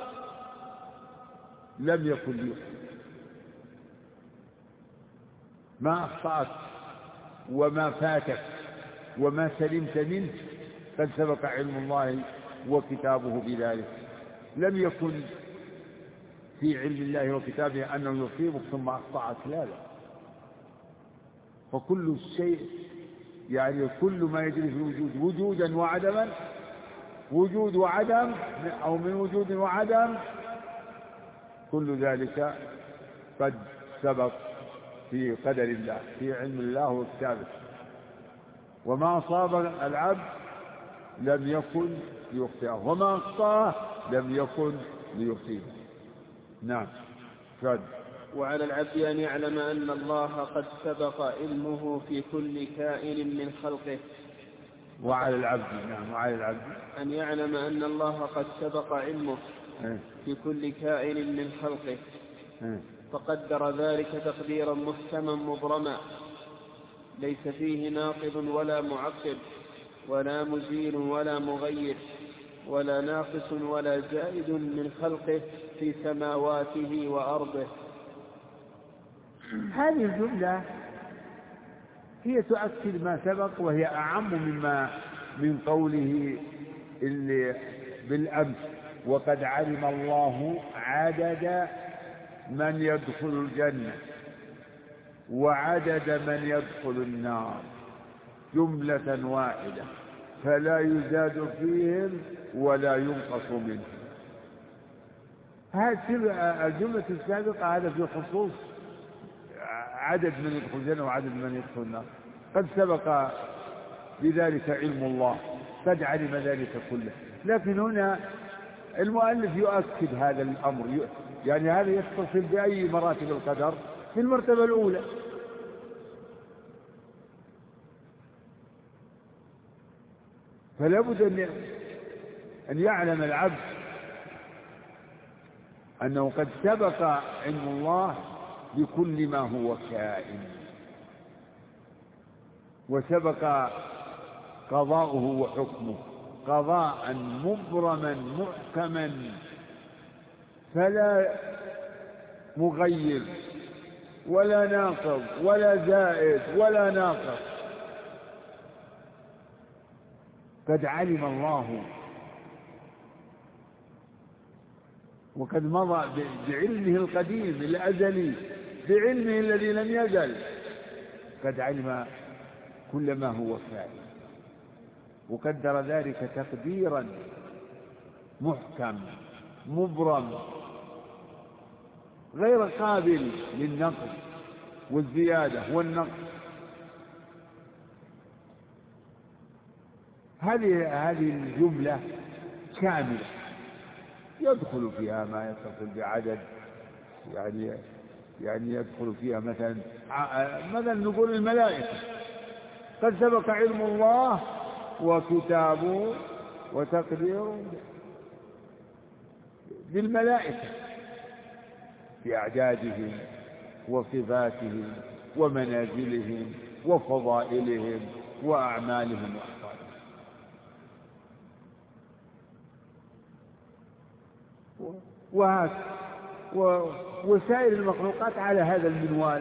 لم يكن ليخطئك. ما أخطأك وما فاتك وما سلمت منه قد سبق علم الله وكتابه بذلك. لم يكن في علم الله وكتابه أنه يصيبك ثم أخطأك، لا لا. فكل شيء يعني كل ما يجري في الوجود وجودا وعدما، وجود وعدم أو من وجود وعدم، كل ذلك قد سبق في قدر الله، في علم الله وكتابه. وما أصاب العبد لم يكن ليخطئه، وما أخطأه لم يكن ليصيبه. نعم. فد. وعلى العبد أن يعلم أن الله قد سبق علمه في كل كائن من خلقه. وعلى العبد نعم وعلى العبد أن يعلم أن الله قد سبق علمه في كل كائن من خلقه، فقدر ذلك تقديرا محكما مبرما، ليس فيه ناقض ولا معقب ولا مزيل ولا مغير ولا ناقص ولا زائد من خلقه في سماواته وأرضه. هذه الجملة هي تؤكد ما سبق، وهي أعم مما من قوله اللي بالأمس: وقد علم الله عدد من يدخل الجنة وعدد من يدخل النار جملة واحدة، فلا يزاد فيهم ولا ينقص منهم. هذه الجملة السابقة هذا في خصوص عدد من يدخل الجنة وعدد من يدخل النار، قد سبق بذلك علم الله، قد علم ذلك كله. لكن هنا المؤلف يؤكد هذا الأمر، يعني هذا يتصل بأي مراتب القدر؟ في المرتبة الأولى. فلا بد أن أن يعلم العبد أنه قد سبق علم الله بكل ما هو كائن، وسبق قضاؤه وحكمه قضاء مبرما محكما، فلا مغير ولا ناقض ولا زائد ولا ناقص. قد علم الله وقد مضى بعلمه القديم الأزلي، بعلمه الذي لم يزل، قد علم كل ما هو كائن، وقدر ذلك تقديرا محكم مبرم غير قابل للنقص والزيادة والنقص. هذه هذه الجملة كاملة يدخل فيها ما يتصل بعدد، يعني يعني يدخل فيها مثلا مثلا نقول الملائكة، قد سبق علم الله وكتابه وتقديره بالملائكة بأعدادهم وصفاتهم ومنازلهم وفضائلهم وأعمالهم وأحوالهم. وهكذا وسائر المخلوقات على هذا المنوال.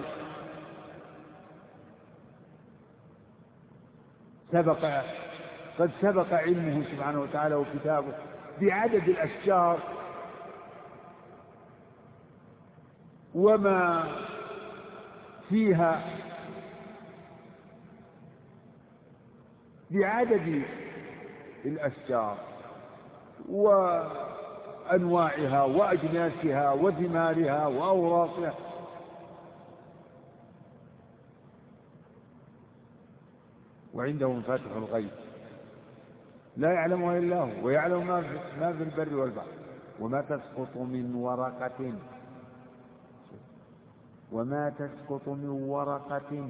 سبق قد سبق علمه سبحانه وتعالى وكتابه بعدد الأشجار وما فيها، بعدد الأشجار وأنواعها وأجناسها وثمارها وأوراقها. وعنده مفاتح الغيب لا يعلمها إلا هو، ويعلم ما في, ما في البر والبحر. وما تسقط من ورقة وما تسقط من ورقة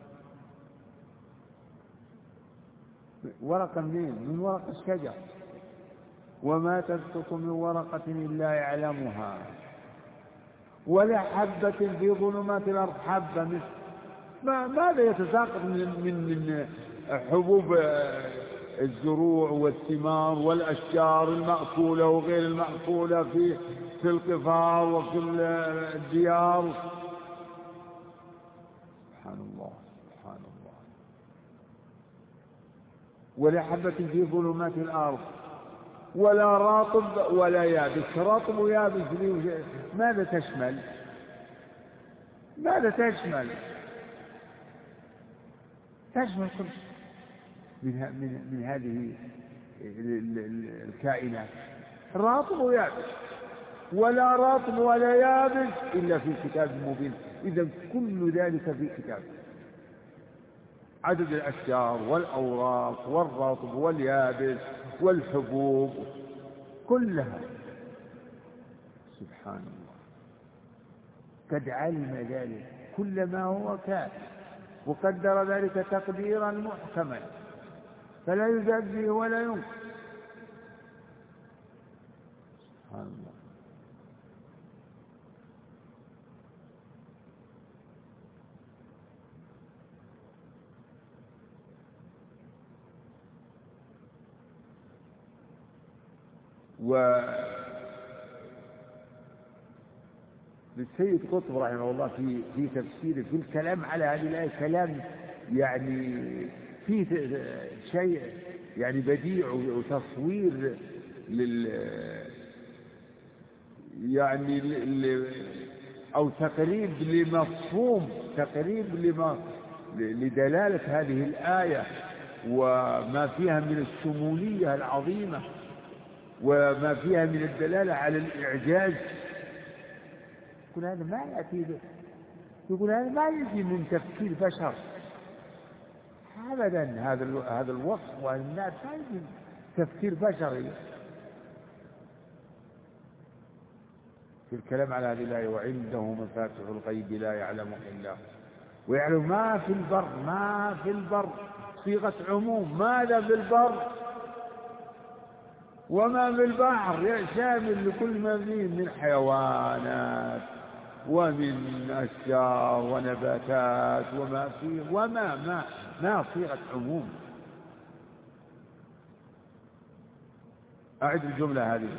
ورقة منين؟ من ورق الشجر. وما تسقط من ورقة إلا يعلمها ولا حبة في ظلمات الأرض. حبة مثل ما ماذا يتساقط من من من حبوب الزروع والثمار والأشجار المأكولة وغير المأكولة في في القفار وفي الديار. سبحان الله سبحان الله. ولا حبة في ظلمات الأرض ولا رطب ولا يابس. رطب ويابس ماذا تشمل؟ ماذا تشمل؟ تشمل كل من من من هذه الكائنات، رطب ويابس. ولا رطب ولا يابس إلا في كتاب مبين. إذا كل ذلك في كتاب. عدد الأشجار والأوراق والرطب واليابس والحبوب كلها. سبحان الله. قد علم ذلك كل ما هو كائن وقدر ذلك تقديرا محكما فلا يزاد فيه ولا ينقص. سبحان الله. والسيد قطب رحمه الله في في تفسيره في الكلام على هذه الآية كلام يعني فيه شيء يعني بديع وتصوير لل يعني ل... أو تقريب لمفهوم تقريب لما لدلالة هذه الآية وما فيها من الشمولية العظيمة وما فيها من الدلالة على الإعجاز. يقول هذا ما يأتي به، يقول هذا ما يجي من تفكير بشر أبدا. هذا هذا الوصف والناس ما يجي تفكير بشري. في الكلام على هذه الآية وعنده مفاتح الغيب لا يعلمها إلا هو ويعلم ما في البر ما في البر صيغة عموم ماذا في البر وما في البحر شامل لكل ما فيه من حيوانات ومن أشجار ونباتات وما فيه وما ما ما صيغة عموم. أعد الجملة هذه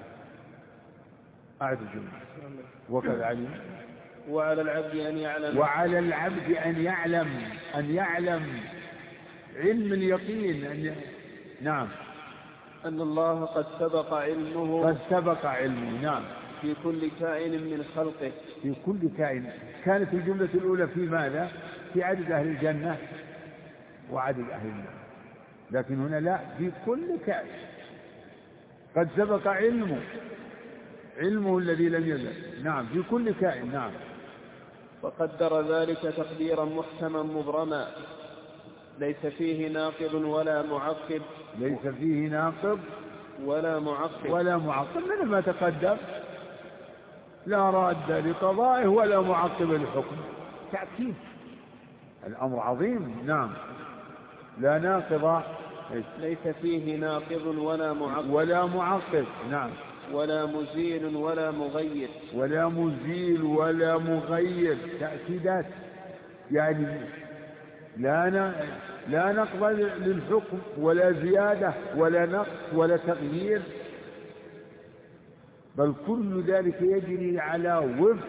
أعد الجملة وكذا علم وعلى العبد أن يعلم وعلى العبد أن يعلم أن يعلم علم اليقين أن ي... نعم أن الله قد سبق علمه قد سبق علمه نعم في كل كائن من خلقه في كل كائن. كانت الجملة الأولى في ماذا؟ في عدد أهل الجنة وعدد أهل النار، لكن هنا لا في كل كائن قد سبق علمه علمه الذي لم يزل نعم في كل كائن نعم. وقدر ذلك تقديرا محكما مبرما ليس فيه ناقض ولا معقب ليس فيه ناقض ولا معقب ولا معقب من ما تقدم لا راد لقضائه ولا معقب لحكمه تأكيد الأمر عظيم نعم. لا ناقض ليس فيه ناقض ولا معقب ولا معقب نعم ولا مزيل ولا مغير ولا مزيل ولا مغير تأكيدات يعني لا لا نقض للحكم ولا زيادة ولا نقص ولا تغيير بل كل ذلك يجري على وفق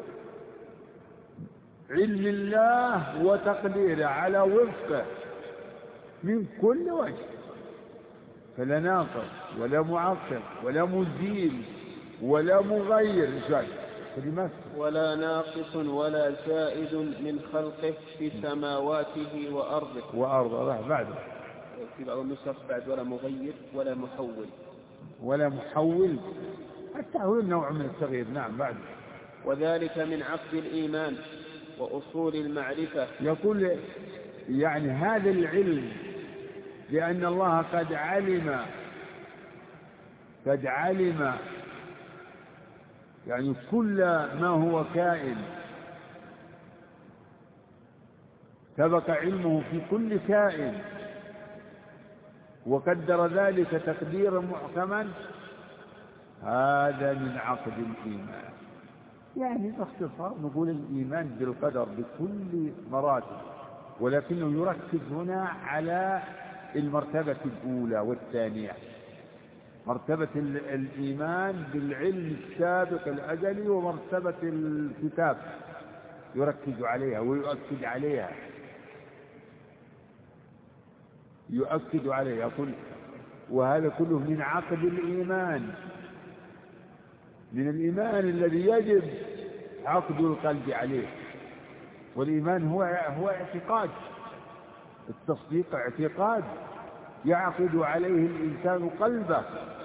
علم الله وتقديره على وفقه من كل وجه. فلا ناقض ولا معقب ولا مزيل ولا مغير ولا ناقص ولا زائد من خلقه في سماواته وأرضه وأرضه بعده في بعض النسخ بعد ولا مغير ولا محول ولا محول التحويل نوع من التغيير نعم بعد. وذلك من عقد الإيمان وأصول المعرفة. يقول يعني هذا العلم لأن الله قد علم قد علم يعني كل ما هو كائن سبق علمه في كل كائن وقدر ذلك تقديرا محكما هذا من عقد الإيمان. يعني باختصار نقول الإيمان بالقدر بكل مراتب ولكنه يركز هنا على المرتبة الأولى والثانية مرتبة الإيمان بالعلم السابق الأزلي ومرتبة الكتاب يركز عليها ويؤكد عليها يؤكد عليها يقول وهذا كله من عقد الإيمان من الإيمان الذي يجب عقد القلب عليه. والإيمان هو هو اعتقاد التصديق اعتقاد يعقد عليه الإنسان قلبه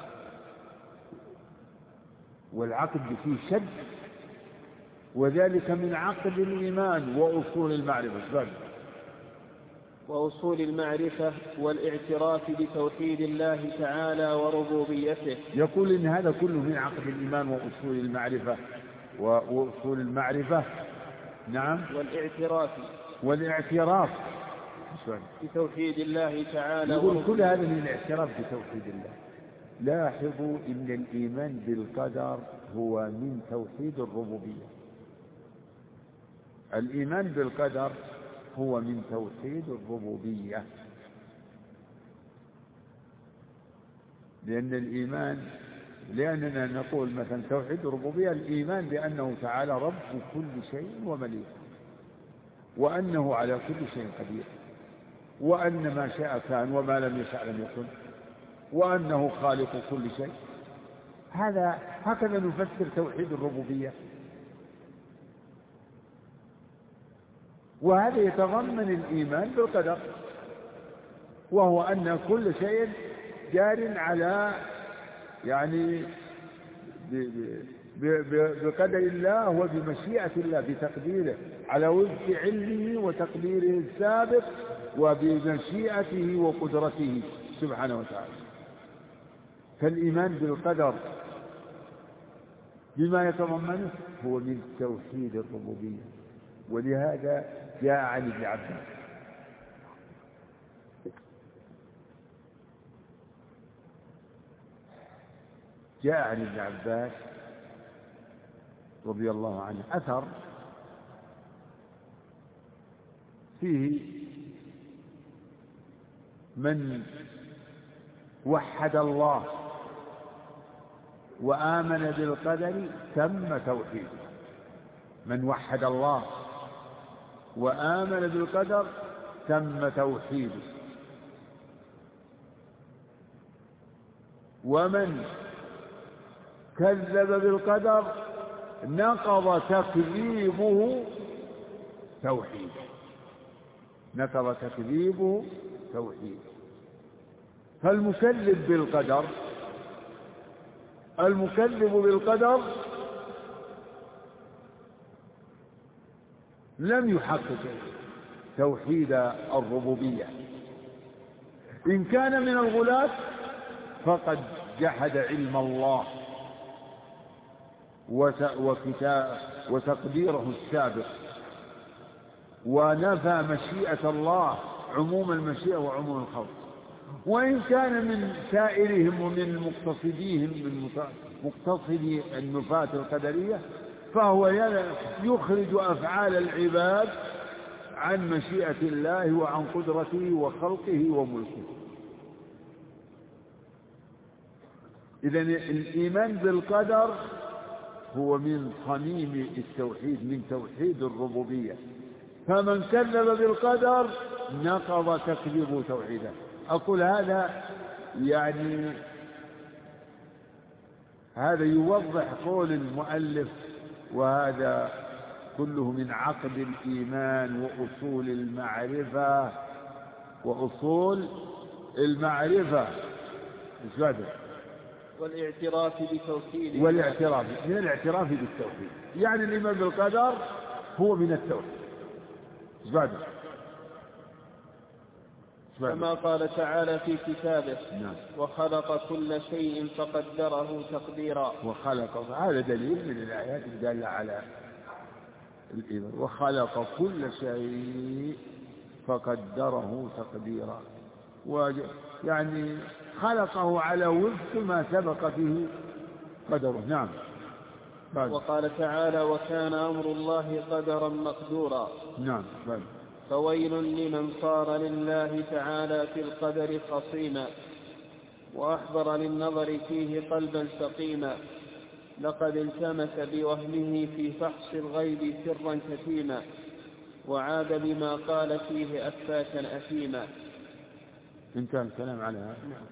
والعقد فيه شد وذلك من عقد الإيمان وأصول المعرفة. وأصول المعرفة والاعتراف بتوحيد الله تعالى وربوبيته. يقول إن هذا كله من عقد الإيمان وأصول المعرفة وأصول المعرفة نعم والاعتراف والاعتراف بتوحيد الله تعالى يقول كل هذا من الاعتراف بتوحيد الله. لاحظوا إن الإيمان بالقدر هو من توحيد الربوبية. الإيمان بالقدر هو من توحيد الربوبية لأن الإيمان لأننا نقول مثلا توحيد الربوبية الإيمان بأنه تعالى رب كل شيء ومليك وأنه على كل شيء قدير وأن ما شاء كان وما لم يشاء لم يكن وأنه خالق كل شيء. هذا هكذا نفسر توحيد الربوبية وهذا يتضمن الإيمان بالقدر وهو أن كل شيء جار على يعني بقدر الله وبمشيئة الله بتقديره على وفق علمه وتقديره السابق وبمشيئته وقدرته سبحانه وتعالى. فالإيمان بالقدر بما يتضمنه هو من توحيد الربوبية. ولهذا جاء عن ابن عباس جاء عن ابن عباس رضي الله عنه أثر فيه من وحد الله وآمن بالقدر تم توحيده. من وحد الله وآمن بالقدر تم توحيده. ومن كذب بالقدر نقض تكذيبه توحيده. نقض تكذيبه توحيده. فالمكذب بالقدر المكذب بالقدر لم يحقق توحيد الربوبية. إن كان من الغلاة فقد جحد علم الله وتقديره السابق، ونفى مشيئة الله عموم المشيئة وعموم الخلق. وإن كان من سائرهم ومن مقتصديهم من مقتصدي النفاة القدرية فهو يخرج أفعال العباد عن مشيئة الله وعن قدرته وخلقه وملكه. إذن الإيمان بالقدر هو من صميم التوحيد، من توحيد الربوبية. فمن كذب بالقدر نقض تكذيبه توحيده. أقول هذا يعني هذا يوضح قول المؤلف: وهذا كله من عقد الإيمان وأصول المعرفة وأصول المعرفة والاعتراف بتوحيد والاعتراف من الاعتراف بالتوحيد. يعني الإيمان بالقدر هو من التوحيد. زبادة. كما قال تعالى في كتابه: نعم. وخلق كل شيء فقدره تقديرا. وخلق، هذا دليل من الآيات الدالة على الإيمان. وخلق كل شيء فقدره تقديرا، يعني خلقه على وفق ما سبق فيه قدره. نعم. بعد. وقال تعالى: وكان أمر الله قدرا مقدورا. نعم. بعد. فويل لمن صار لله تعالى في القدر خصيما وأحضر للنظر فيه قلبا سقيما، لقد التمس بوهمه في فحص الغيب سرا كتيما، وعاد بما قال فيه أفاكا أثيما. انتهى الكلام على هذا. نعم.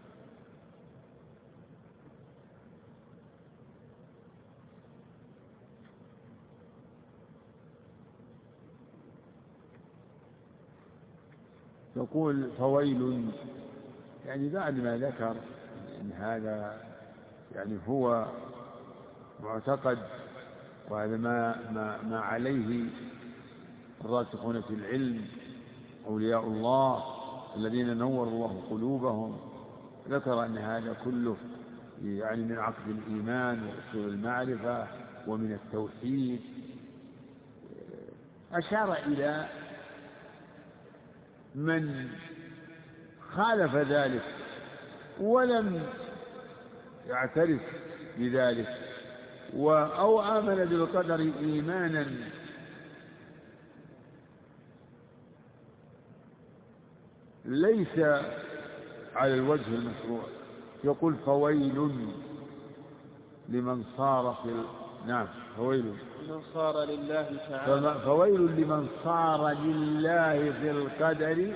يقول فويل، يعني بعد ما ذكر ان هذا يعني هو معتقد، وهذا ما ما ما عليه الراسخون في العلم أولياء الله الذين نور الله قلوبهم، ذكر أن هذا كله يعني من عقد الإيمان وأصول المعرفة ومن التوحيد. أشار إلى من خالف ذلك ولم يعترف بذلك أو آمن بالقدر إيمانا ليس على الوجه المشروع. يقول فويل لمن صار في ال... نعم فويل لمن صار لله تعالى فويل لمن صار لله في القدر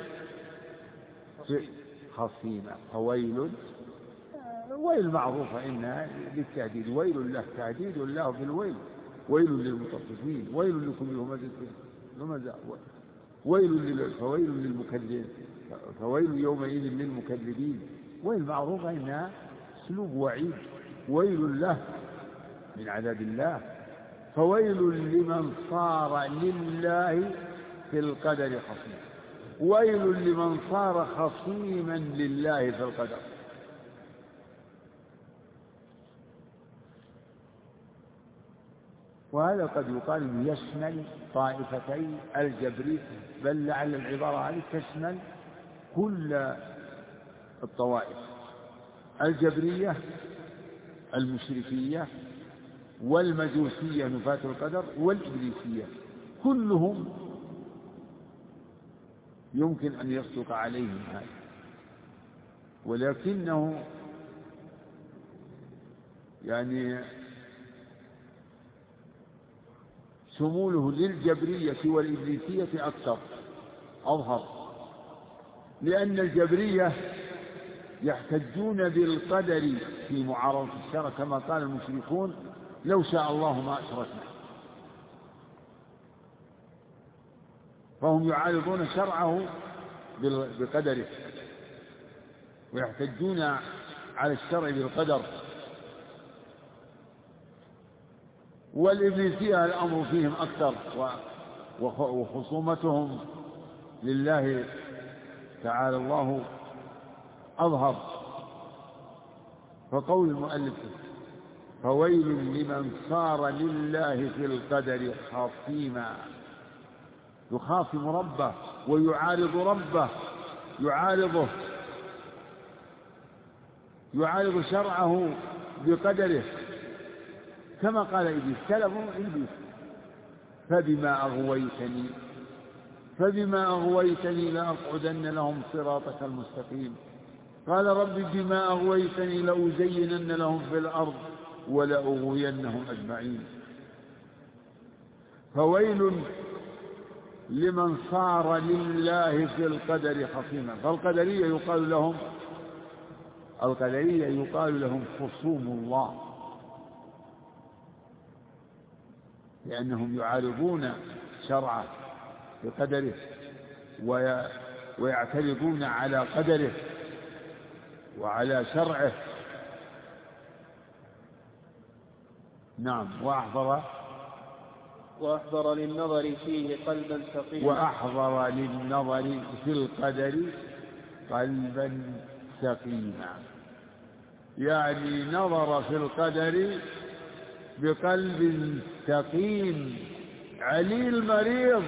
خصيما. فويل ويل معروفة إنها للتهديد، ويل له تهديد له في الويل، ويل للمطففين، ويل لكل همزة، ويل فويل للمكذبين، فويل يومئذ للمكذبين. ويل معروفة إنها اسلوب وعيد، ويل له من عذاب الله. فويل لمن صار لله في القدر خصيما، ويل لمن صار خصيما لله في القدر. وهذا قد يقال إنه يشمل طائفتي الجبري، بل لعل العبارة هذه تشمل كل الطوائف، الجبرية المشركية والمجوسية نفاة القدر والإبليسية، كلهم يمكن أن يصدق عليهم هذا، ولكنه يعني شموله للجبرية والإبليسية أكثر أظهر، لأن الجبرية يحتجون بالقدر في معارضة الشرع كما قال المشركون لو شاء الله ما أشركنا، فهم يعارضون شرعه بقدره ويحتجون على الشرع بالقدر. والإبليسية الأمر فيهم أكثر وخصومتهم لله تعالى الله أظهر. فقول المؤلف فويل لمن صار لله في القدر خصيما، يخاصم ربه ويعارض ربه، يعارضه يعارض شرعه بقدره، كما قال إبليس كلمه إبليس فبما أغويتني فبما أغويتني لأقعدن لهم صراطك المستقيم، قال رب بما أغويتني لأزينن لهم في الأرض ولأغوينهم أجمعين. فويل لمن صار لله في القدر خصيما. فالقدرية يقال لهم القدرية يقال لهم خصوم الله، لأنهم يعارضون شرعه بقدره ويعترضون على قدره وعلى شرعه. نعم. وأحضر وأحضر للنظر فيه قلبا سقيما وأحضر للنظر في القدر قلبا سقيما، يعني نظر في القدر بقلب سقيم عليل مريض،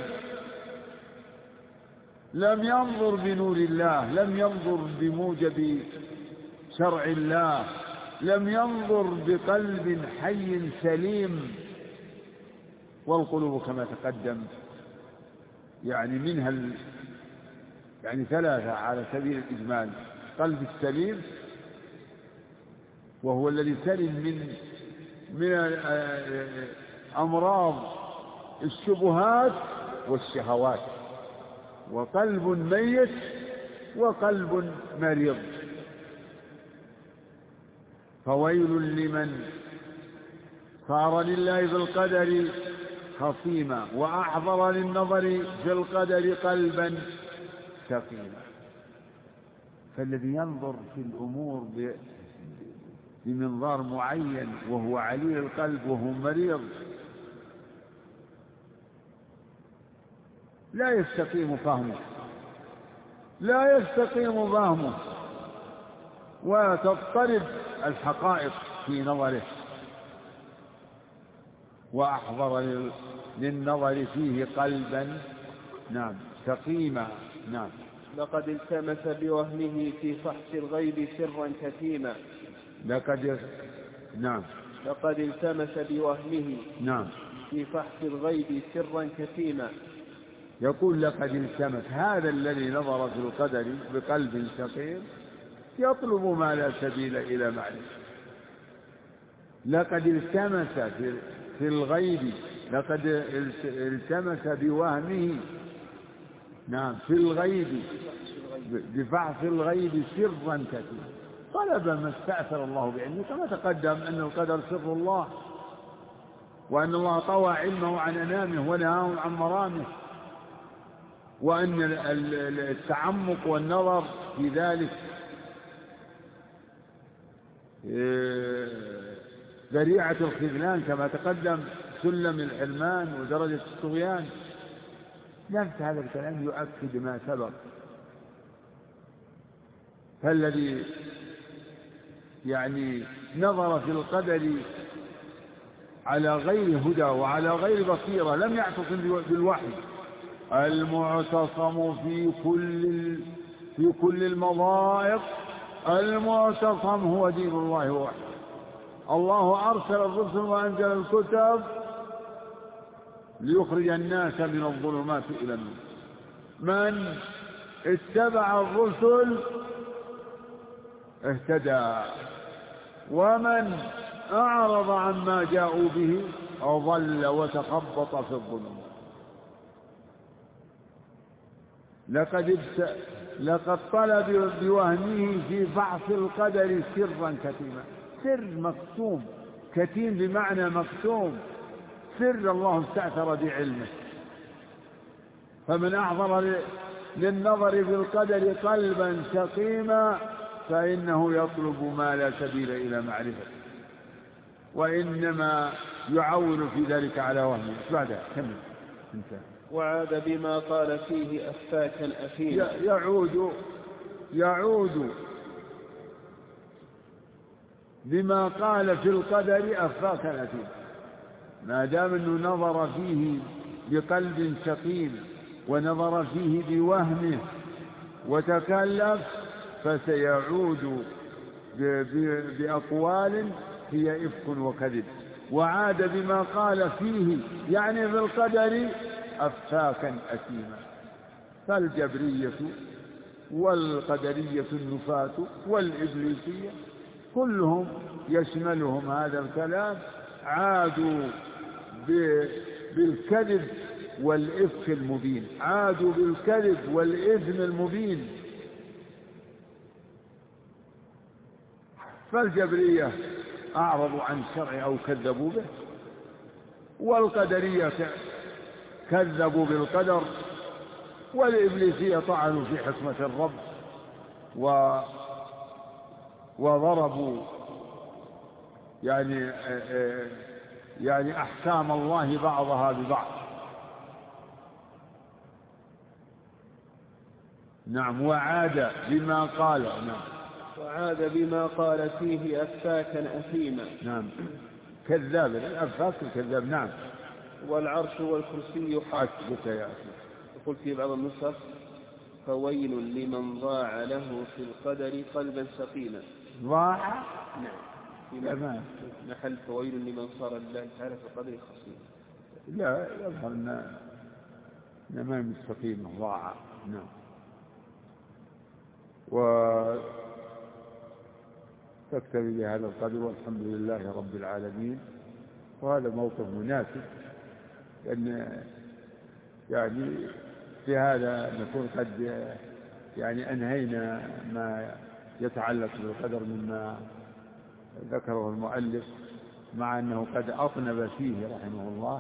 لم ينظر بنور الله، لم ينظر بموجب شرع الله، لم ينظر بقلب حي سليم. والقلوب كما تقدم يعني منها ال... يعني ثلاثة على سبيل الإجمال: قلب السليم وهو الذي سلم من من أمراض الشبهات والشهوات، وقلب ميت وقلب مريض. فويل لمن صار لله بالقدر خصيما وأحضر للنظر في القدر قلبا سقيما. فالذي ينظر في الأمور بمنظار معين وهو عليل القلب وهو مريض لا يستقيم فهمه لا يستقيم فهمه وتضطرب الحقائق في نظره. وأحضر للنظر فيه قلبا نعم سقيما. نعم. لقد التمس بوهمه في فحص الغيب سرا كتيما. لقد نعم لقد التمس بوهمه نعم في فحص الغيب سرا كتيما. يقول لقد التمس، هذا الذي نظر في القدر بقلب سقيم يطلب ما لا سبيل إلى معرفة. لقد التمس في في الغيب، لقد التمس بوهمه نعم في الغيب بفحص الغيب سرا كثيرا، طلب ما استأثر الله بعلمه، كما تقدم أن القدر سر الله، وأن الله طوى علمه عن أنامه ونهاه عن مرامه، وأن التعمق والنظر في ذلك ذريعة الخذلان كما تقدم، سلم الحرمان ودرجة الطغيان. نفس هذا الكلام يؤكد ما سبق. فالذي يعني نظر في القدر على غير هدى وعلى غير بصيرة لم يعتصم بالوحي. المعتصم في كل في كل المضائق، المعتصم هو دين الله وحده. الله أرسل الرسل وأنزل الكتب ليخرج الناس من الظلمات إلى النور. من اتبع الرسل اهتدى، ومن أعرض عما جاءوا به أضل وتخبط في الظلم. لقد ابت... لقد طلب بوهمه في فحص القدر سرا كتيما. سر مكتوم، كتيم بمعنى مكتوم، سر الله استأثر بعلمه. فمن أحضر للنظر في القدر قلبا سقيما فإنه يطلب ما لا سبيل إلى معرفته، وإنما يعول في ذلك على وهمه. بعدها كمل انت. وعاد بما قال فيه أفاكا أثيما. يعود يعود بما قال في القدر أفاكا أثيما، ما دام أنه نظر فيه بقلب سقيم ونظر فيه بوهمه وتكلف فسيعود بأقوال هي إفك وكذب. وعاد بما قال فيه يعني في القدر أفاكا أثيما. فالجبرية والقدرية النفاة والإبليسية كلهم يشملهم هذا الكلام، عادوا بالكذب والإفك المبين، عادوا بالكذب والإثم المبين. فالجبرية أعرضوا عن الشرع أو كذبوا به، والقدرية كذبوا بالقدر، والإبليسية طعنوا في حكمة الرب و وضربوا يعني يعني أحكام الله بعضها ببعض. نعم. وعاد بما قال. نعم. وعاد بما قال فيه أفاكا أثيما. نعم. كذاب، الأفاك الكذاب. نعم. والعرش والكرسي حسبك يا أخي. يقول في بعض النسخ فويل لمن ضاع له في القدر قلبا سقيما. ضاع. نعم. في محل فويل لمن صار لله تعالى في القدر خصيما. لا يظهر أن ما مستقيم ضاع. نعم. وتكتفي بهذا القدر والحمد لله رب العالمين. وهذا موقف مناسب، لأن يعني في هذا نكون قد يعني أنهينا ما يتعلق بالقدر مما ذكره المؤلف، مع أنه قد أطنب فيه رحمه الله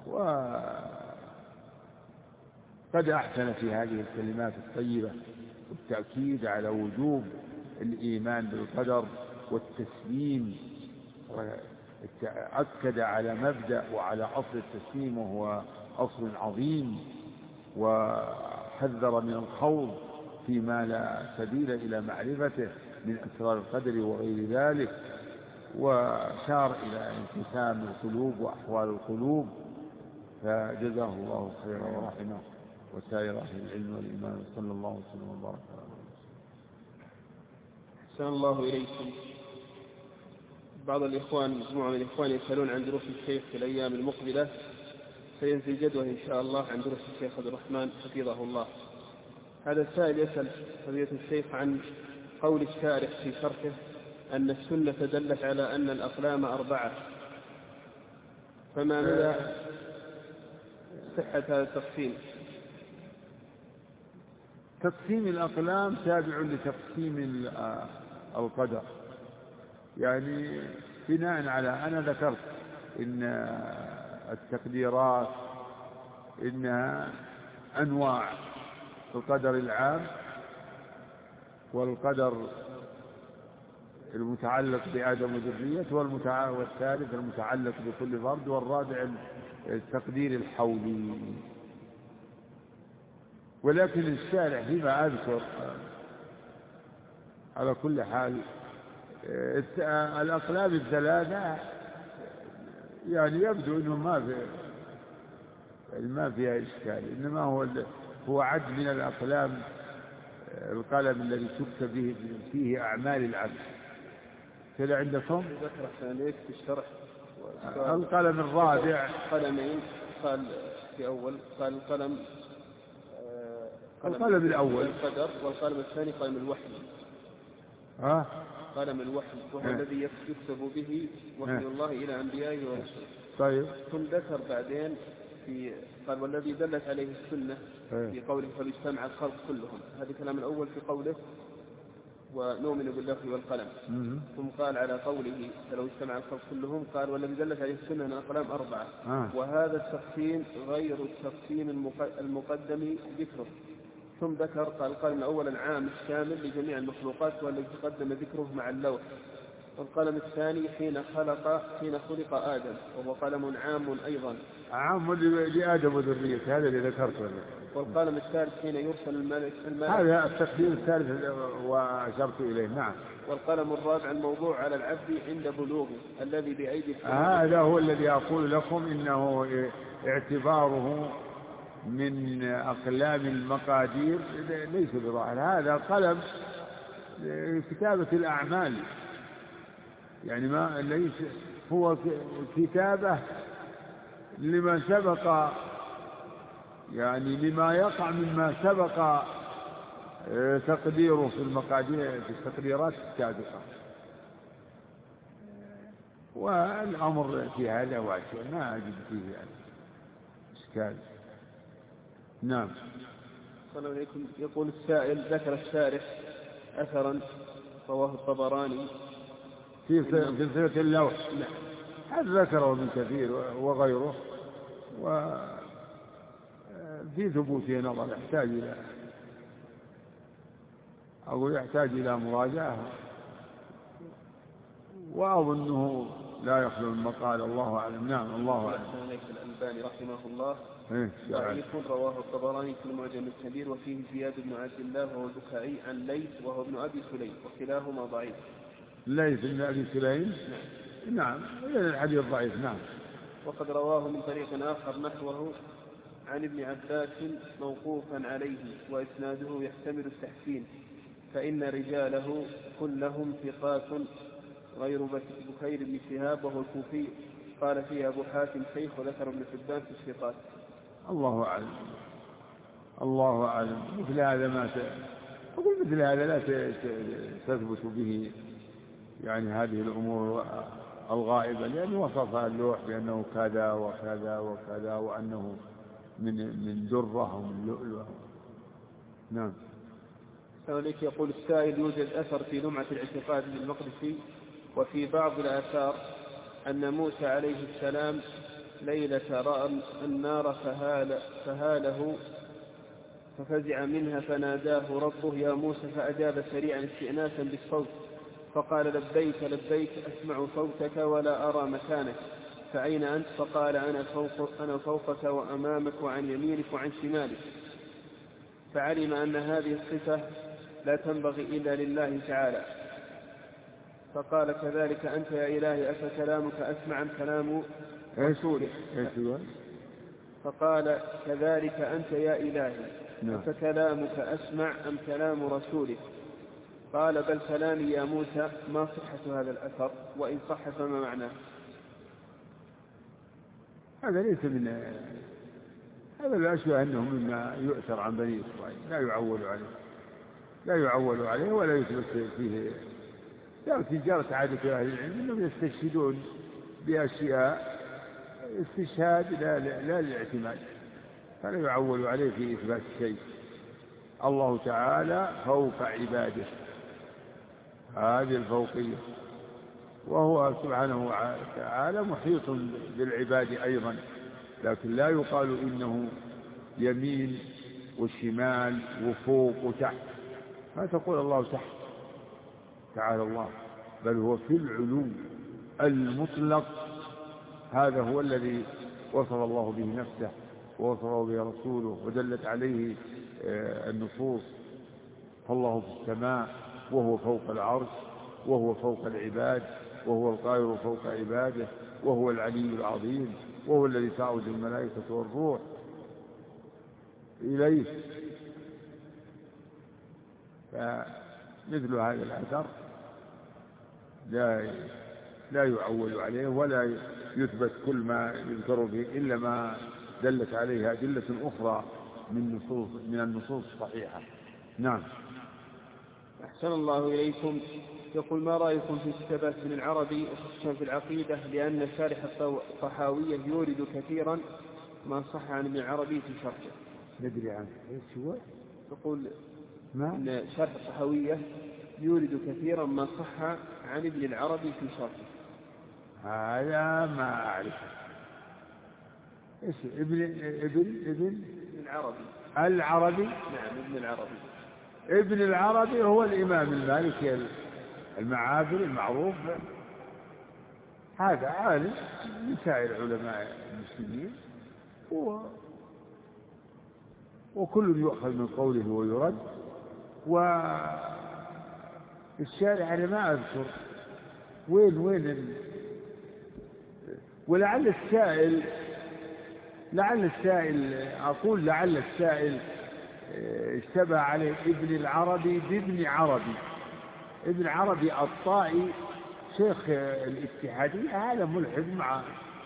وقد أحسن في هذه الكلمات الطيبة والتأكيد على وجوب الإيمان بالقدر والتسليم، أكد على مبدأ وعلى أصل التسليم وهو أصل عظيم، وحذر من الخوض فيما لا سبيل إلى معرفته من أسرار القدر وغير ذلك، وشار إلى انقسام القلوب وأحوال القلوب. فجزاه الله خيرا ورحمه وسائر أهل العلم والإيمان، صلى الله وسلم وبارك على محمد. أحسن الله إليكم. بعض الإخوان مجموعة من الإخوان يسألون عن دروس الشيخ في الأيام المقبلة، سينزل جدوى إن شاء الله عن دروس الشيخ عبد الرحمن حفظه الله. هذا السائل يسأل فضيلة الشيخ عن قول الشارح في شرحه أن السنة دلت على أن الأقلام أربعة، فما مدى صحة هذا التقسيم؟ تقسيم الأقلام تابع لتقسيم القدر، يعني بناء على أنا ذكرت إن التقديرات إنها أنواع، القدر العام والقدر المتعلق بآدم وذريته والثالث المتعلق بكل فرد، والرابع التقدير الحولي. ولكن الشارع فيما أذكر على كل حال الأقلام الثلاثة يعني يبدو أنه ما في يعني ما فيها إشكال، إنما هو هو عد من الأقلام القلم الذي تكتب به فيه أعمال العبد كذا عندكم. ذكر حسانيك في الشرح القلم الرابع قلمين، قال في أول قال القلم قلم القلم الأول القدر، والقلم الثاني قلم الوحي. ها قلم الوحي وهو الذي يكتب به وحي الله إلى أنبيائه ورسله. طيب. ثم ذكر بعدين في قال والذي دلت عليه السنة في قوله فليجتمع الخلق كلهم، هذا الكلام الأول في قوله ونؤمن بالله والقلم. ثم قال على قوله فلو اجتمع الخلق كلهم قال والذي دلت عليه السنة أن الأقلام أربعة. آه. وهذا التقسيم غير التقسيم المقدم ذكره. ثم ذكر قال القلم الأول العام الشامل لجميع المخلوقات والذي تقدم ذكره مع اللوح. والقلم الثاني حين خلق حين خلق آدم وهو قلم عام أيضا، عام لآدم وذريته، هذا اللي ذكرته. والقلم الثالث حين يرسل الملك الملك هذا التقدير الثالث وأشرت إليه. نعم. والقلم الرابع الموضوع على العبد عند بلوغه الذي بأيدي السماء. هذا هو الذي أقول لكم إنه اعتباره من أقلام المقادير ليس بظاهر. هذا قلم كتابة الأعمال، يعني ما ليس هو كتابة لما سبق، يعني لما يقع مما سبق تقديره في المقادير في التقديرات السابقة. والأمر في هذا واسع ما أجد فيه يعني إشكال. نعم. السلام عليكم. يقول السائل ذكر الشارح أثرا رواه الطبراني في سلسلة اللوح. نعم. هذا ذكره ابن كثير وغيره، وفي ثبوته نظر يحتاج إلى أو يحتاج إلى مراجعة، وأظنه لا يخلو من مقال. الله أعلم. نعم. الله أعلم. الألباني رحمه الله إيه ضعيف رواه الطبراني في المعجم الكبير وفيه زياد بن عبد الله وهو البخاري عن ليث وهو ابن أبي سليم وكلاهما ضعيف. ليث بن أبي سليم. نعم. نعم. الحديث ضعيف. نعم. وقد رواه من طريق آخر نحوه عن ابن عباس موقوفا عليه وإسناده يحتمل التحسين، فإن رجاله كلهم ثقات غير بكير بن شهاب وهو الكوفي. قال فيه أبو حاتم شيخ وذكر ابن حبان في الثقات. الله أعلم. الله أعلم. مثل هذا ما ت... أقول مثل هذا لا تثبت به يعني هذه الأمور الغائبة، لأنه وصفها اللوح بأنه كذا وكذا وكذا وأنه من من درة ومن لؤلؤ. نعم. سأليك. يقول السائل يوجد أثر في لمعة الاعتقاد للمقدسي وفي بعض الآثار أن موسى عليه السلام ليلة رأى النار فهال فهاله ففزع منها فناداه ربه يا موسى فأجاب سريعا استئناسا بالصوت فقال لبيك لبيك أسمع صوتك ولا أرى مكانك فأين أنت؟ فقال أنا, فوق أنا فوقك وأمامك وعن يمينك وعن شمالك. فعلم أن هذه الصفة لا تنبغي إلا لله تعالى، فقال كذلك أنت يا إلهي أفكلامك أسمع أم كلام رسولك؟ فقال كذلك أنت يا إلهي أفكلامك أسمع أم كلام رسولك؟ قال بل كلامي يا موسى. ما صحة هذا الأثر؟ وإن صح فما معناه؟ هذا ليس من هذا الأشياء أنه مما يؤثر عن بني إسرائيل، لا يعول عليه لا يعول عليه ولا يثبت فيه. لكن جرت عادة أهل العلم أنهم يستشهدون بأشياء استشهاد لا, لا للاعتماد، فلا يعول عليه في إثبات شيء. الله تعالى فوق عباده، هذه الفوقية، وهو سبحانه وتعالى محيط بالعباد أيضا، لكن لا يقال إنه يمين وشمال وفوق وتحت، ما تقول الله تحت تعالى الله، بل هو في العلو المطلق. هذا هو الذي وصف الله به نفسه ووصفه به رسوله ودلت عليه النصوص. فالله في السماء وهو فوق العرش وهو فوق العباد وهو القاهر فوق عباده وهو العلي العظيم، وهو الذي تعود الملائكة والروح إليه. فمثل هذا الأثر لا لا يعول عليه ولا يثبت كل ما يذكر فيه إلا ما دلت عليه أدلة أخرى من نصوص من النصوص الصحيحة. نعم. أحسن الله إليكم. يقول: ما رأيكم في كتابات ابن العربي وخصوصا في العقيدة، لأن شارح الطحاوية يورد كثيرا ما صح عن ابن العربي في شرحه؟ ندري عنه ايش هو؟ يقول ما؟ ان شارح الطحاوية يورد كثيرا ما صح عن ابن العربي في شرحه. هذا ما أعرفه. ايش ابن ابن ابن العربي؟ العربي. نعم، ابن العربي. ابن العربي هو الإمام المالكي المعافري المعروف، هذا عالم من سائر علماء المسلمين، و... وكل يؤخذ من قوله ويرد. والشارع أنا ما أذكر وين وين ال... ولعل السائل لعل السائل أقول لعل السائل اشتبه عليه ابن العربي بابن عربي. ابن عربي الطائي شيخ الاتحادية هذا ملحد معه،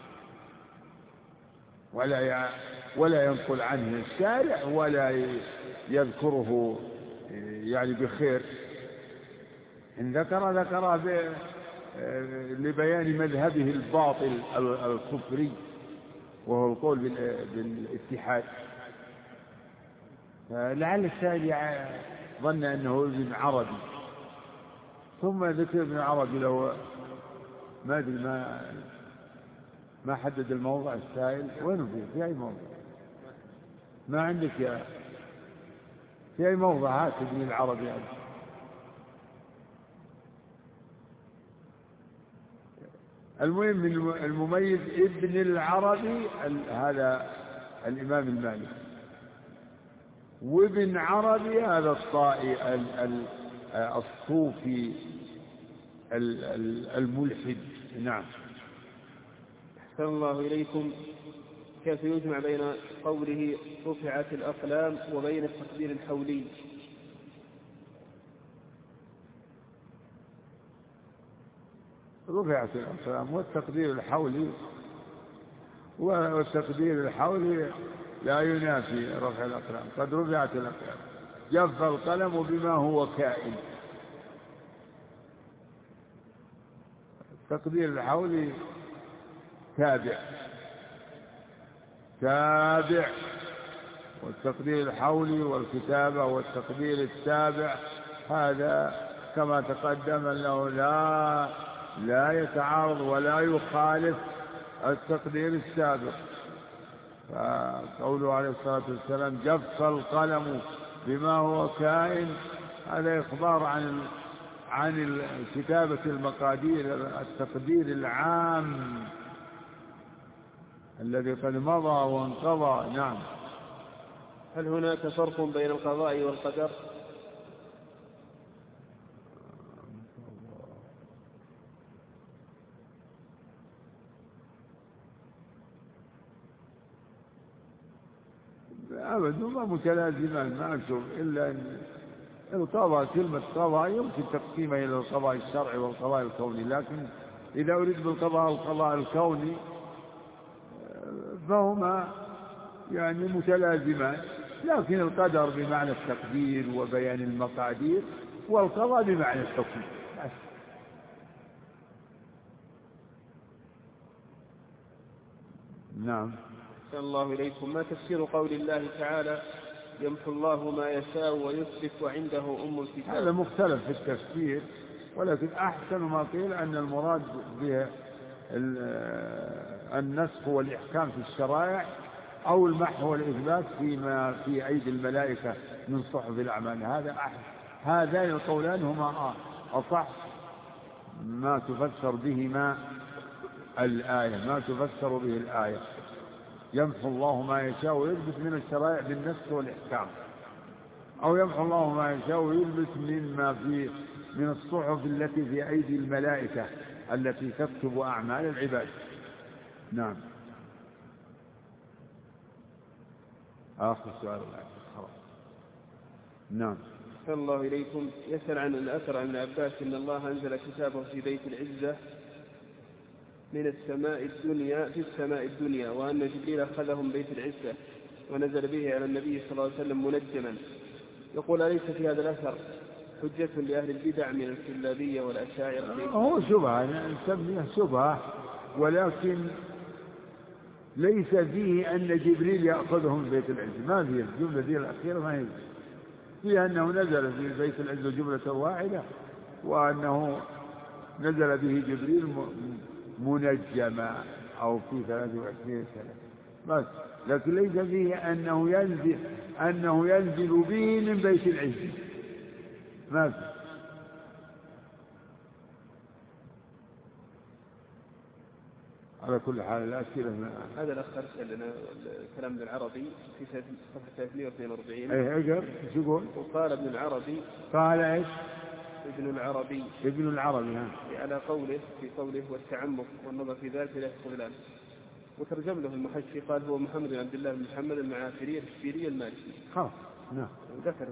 ولا ولا ينقل عنه الشارع ولا يذكره يعني بخير. إن ذكر ذكر لبيان مذهبه الباطل الكفري، وهو القول بالاتحاد. لعل السائل ظن أنه ابن عربي، ثم ذكر ابن عربي لو ما أدري ما ما حدد الموضع السائل وين فيه في أي موضع. ما عندك يا في أي موضع هات ابن العربي يعني. المهم المميز ابن العربي هذا الإمام المالكي، وابن عربي هذا الطائي الصوفي الملحد. نعم. أحسن الله إليكم. كيف يجمع بين قوله رفعت الأقلام وبين التقدير الحولي؟ رفعت الأقلام والتقدير الحولي، والتقدير الحولي لا ينافي رفع الأقلام. قد رفعت الأقلام جف القلم بما هو كائن. التقدير الحولي تابع تابع والتقدير الحولي والكتابة والتقدير التابع هذا كما تقدم أنه لا لا يتعارض ولا يخالف التقدير السابق. فقوله عليه الصلاة والسلام جف القلم بما هو كائن، هذا إخبار عن عن كتابة المقادير، التقدير العام الذي قد مضى وانقضى. نعم. هل هناك فرق بين القضاء والقدر؟ أبدا ما متلازمان، ما أشوف إلا أن القضاء كلمة قضاء يمكن تقسيمها إلى القضاء الشرعي والقضاء الكوني، لكن إذا أريد بالقضاء القضاء الكوني فهما يعني متلازمان، لكن القدر بمعنى التقدير وبيان المقادير، والقضاء بمعنى الحكم. نعم. أحسن الله إليكم. ما تفسير قول الله تعالى يمحو الله ما يشاء ويثبت وعنده أم الكتاب؟ هذا مختلف في التفسير، ولكن أحسن ما قيل أن المراد به النسخ والإحكام في الشرائع، أو المحو والإثبات فيما في أيدي الملائكة من صحف الأعمال. هذا هذان القولان هما أصح ما تفسر بهما الآية، ما تفسر به الآية. يمحو الله ما يشاء ويثبت من الشرائع بالنسخ والإحكام، أو يمحو الله ما يشاء ويثبت مما في من الصحف التي في أيدي الملائكة التي تكتب أعمال العباد. نعم. آخر سؤال خلاص. نعم. صلى الله إليكم. يسأل عن الأثر عن عباس أن الله أنزل كتابه في بيت العزة من السماء الدنيا في السماء الدنيا، وأن جبريل أخذه من بيت العزة ونزل به على النبي صلى الله عليه وسلم منجما. يقول أليس في هذا الأثر حجة لأهل البدع من الكلابية والأشاعرة؟ هو شبهة نسميه شبهة، ولكن ليس فيه أن جبريل يأخذه من بيت العزة، ما فيه الجملة دي الأخيرة، ما هي فيها أنه نزل في بيت العزة جملة واحدة، وأنه نزل به جبريل منجما أو في ثلاثة وعشرين سنة بس، لكن ليس فيه أنه ينزل أنه ينزل به من بيت العزة، ما فيه. على كل حال الأسئلة هذا الأخ أرسل لنا الكلام ابن العربي في صفحة ثلاثمائة واثنين وأربعين. أي أجر شو يقول؟ وقال ابن العربي قال إيش؟ ابن العربي ابن العربي ها على قوله في قوله والتعمق والنظر في ذلك لا يستغلان، وترجم له المحشي قال هو محمد بن عبد الله بن محمد المعافري الشبيري المالكي. خلاص نعم. ذكر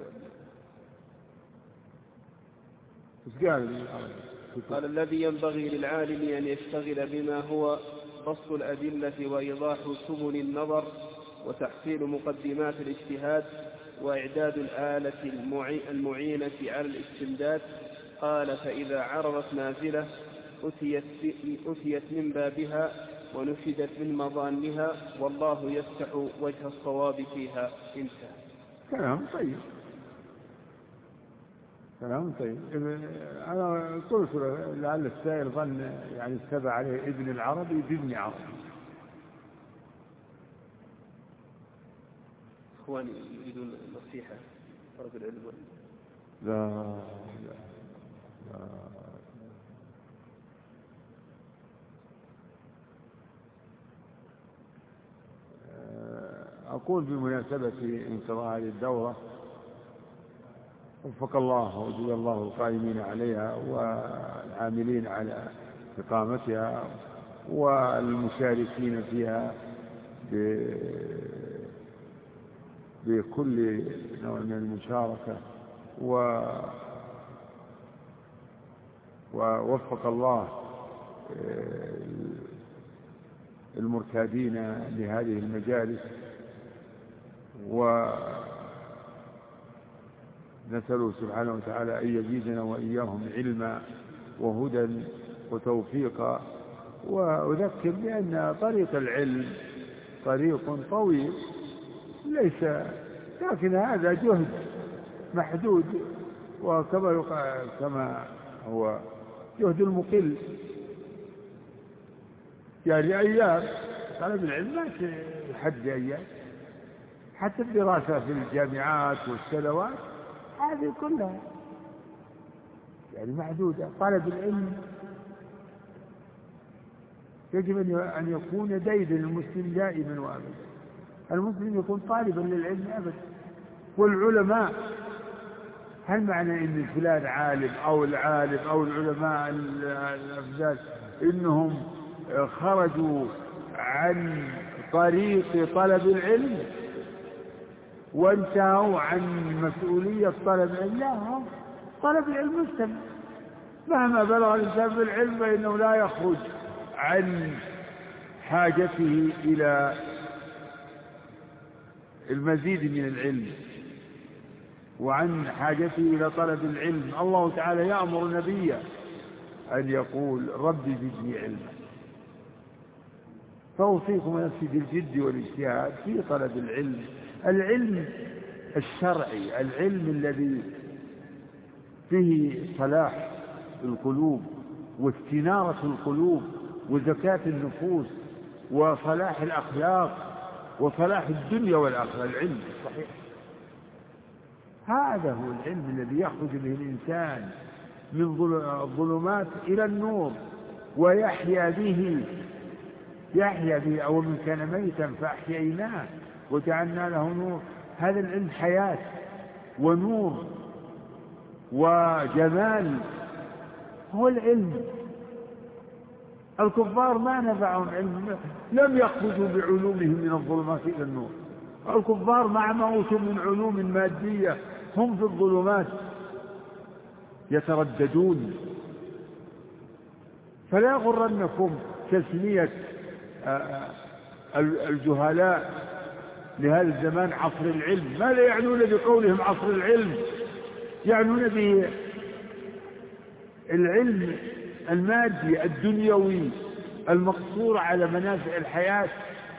ايش قال؟ قال الذي ينبغي للعالم أن يشتغل بما هو بسط الأدلة وإيضاح سبل النظر وتحصيل مقدمات الاجتهاد وإعداد الآلة المعينة على الاستمداد. قال فإذا عرضت نازلة أتيت, أتيت من بابها ونشدت من مظانها والله يفتح وجه الصواب فيها. انتهى. كلام طيب، كلام طيب. أنا قلت لعل السائل ظن يعني اتبع عليه ابن العربي بابن عربي. إخواني يريدون نصيحة طلب العلم. لا لا لا أقول بمناسبة انقضاء هذه الدورة وفق الله وجزا الله القائمين عليها والعاملين على إقامتها والمشاركين فيها بكل نوع من المشاركة، ووفق الله المرتادين لهذه المجالس، ونسأله سبحانه وتعالى أن يزيدنا وإياهم علما وهدى وتوفيقا. وأذكر بأن طريق العلم طريق طويل ليس، لكن هذا جهد محدود، وكما كما هو جهد المقل، يعني أيام طلب العلم ما حد أيام، حتى الدراسة في الجامعات والسنوات هذه كلها يعني محدودة. طلب العلم يجب أن يكون ديدا المسلم دائما وأبدا، المسلم يكون طالبا للعلم أبدا. والعلماء، هل معنى إن فلان عالم أو العالم أو العلماء الأفضل إنهم خرجوا عن طريق طلب العلم وانتهوا عن مسؤولية طلب العلم؟ لا، طلب العلم مستمر مهما بلغ الإنسان في العلم، فإنه لا يخرج عن حاجته إلى المزيد من العلم وعن حاجته إلى طلب العلم. الله تعالى يأمر نبيه أن يقول رب زدني علما. فأوصيكم نفسي بالجد والاجتهاد في طلب العلم، العلم الشرعي، العلم الذي فيه صلاح القلوب واستنارة القلوب وزكاة النفوس وصلاح الأخلاق وصلاح الدنيا والآخرة، العلم الصحيح. هذا هو العلم الذي يخرج به الإنسان من الظلمات إلى النور ويحيا به يحيا به أو من كان ميتا فأحييناه وجعلنا له نور. هذا العلم حياة ونور وجمال، هو العلم الكفار ما نفعهم علم، لم يخرجوا بعلومهم من الظلمات إلى النور. الكفار مع ما أوتوا من علوم مادية هم في الظلمات يترددون. فلا يغرنكم تسمية الجهلاء لهذا الزمان عصر العلم. ما لا يعنون بقولهم عصر العلم، يعنون به العلم المادي الدنيوي المقصور على منافع الحياة،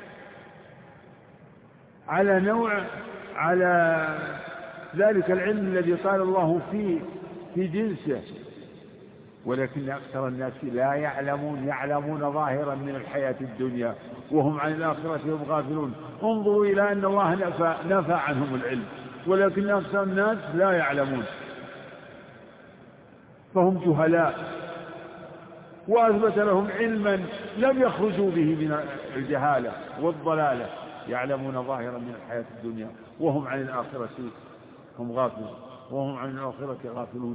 على نوع، على ذلك العلم الذي قال الله فيه في جنسه. ولكن أكثر الناس لا يعلمون، يعلمون ظاهرا من الحياة الدنيا وهم عن الآخرة هم غافلون. انظروا إلى أن الله نفى, نفى عنهم العلم، ولكن أكثر الناس لا يعلمون، فهم جهلاء. وأثبت لهم علما لم يخرجوا به من الجهالة والضلالة، يعلمون ظاهرا من الحياة الدنيا وهم عن الآخرة هم غافلون، وهم عن الآخرة غافلون.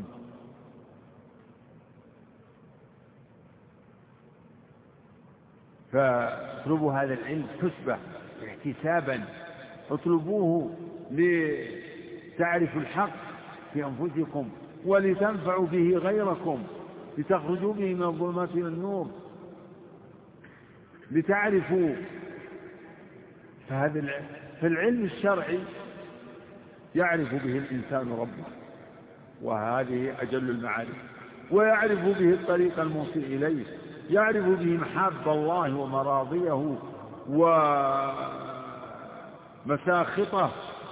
فاطلبوا هذا العلم حسبة احتسابا، اطلبوه لتعرفوا الحق في أنفسكم ولتنفعوا به غيركم، لتخرجوا به من الظلمات إلى النور، لتعرفوا. فهذا فالعلم الشرعي يعرف به الإنسان ربه، وهذه أجل المعارف، ويعرف به الطريق الموصل إليه، يعرف به محاب الله ومراضيه ومساخطه،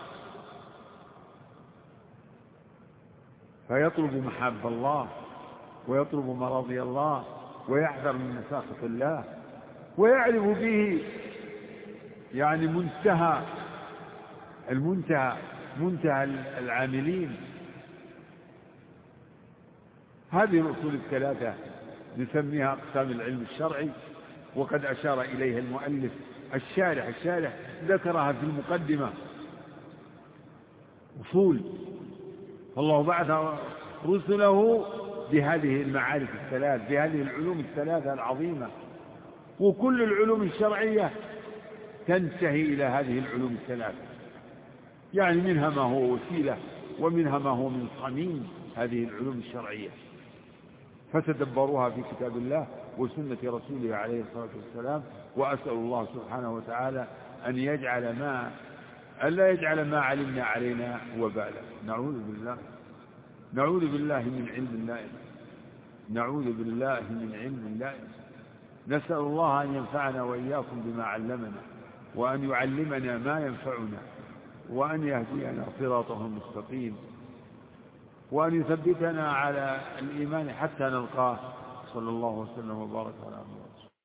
فيطلب محاب الله ويطلب مراضي الله ويحذر من مساخط الله، ويعرف به يعني منتهى المنتهى منتهى العاملين. هذه الأصول الثلاثة نسميها أقسام العلم الشرعي، وقد أشار إليها المؤلف الشارح الشارح ذكرها في المقدمة. أصول الله بعث رسله بهذه المعارف الثلاث، بهذه العلوم الثلاثة العظيمة، وكل العلوم الشرعية تنتهي إلى هذه العلوم الثلاثة، يعني منها ما هو وسيلة ومنها ما هو من صميم هذه العلوم الشرعية. فتدبروها في كتاب الله وسنة رسوله عليه الصلاة والسلام. وأسأل الله سبحانه وتعالى أن يجعل ما ألا يجعل ما علمنا علينا وبالا. نعوذ بالله نعوذ بالله من علم لا ينفع، نعوذ بالله من علم لا ينفع. نسأل الله أن ينفعنا وإياكم بما علمنا، وأن يعلمنا ما ينفعنا، وأن يهدينا صراطه المستقيم، وأن يثبتنا على الإيمان حتى نلقاه. صلى الله وسلم وبارك على محمد.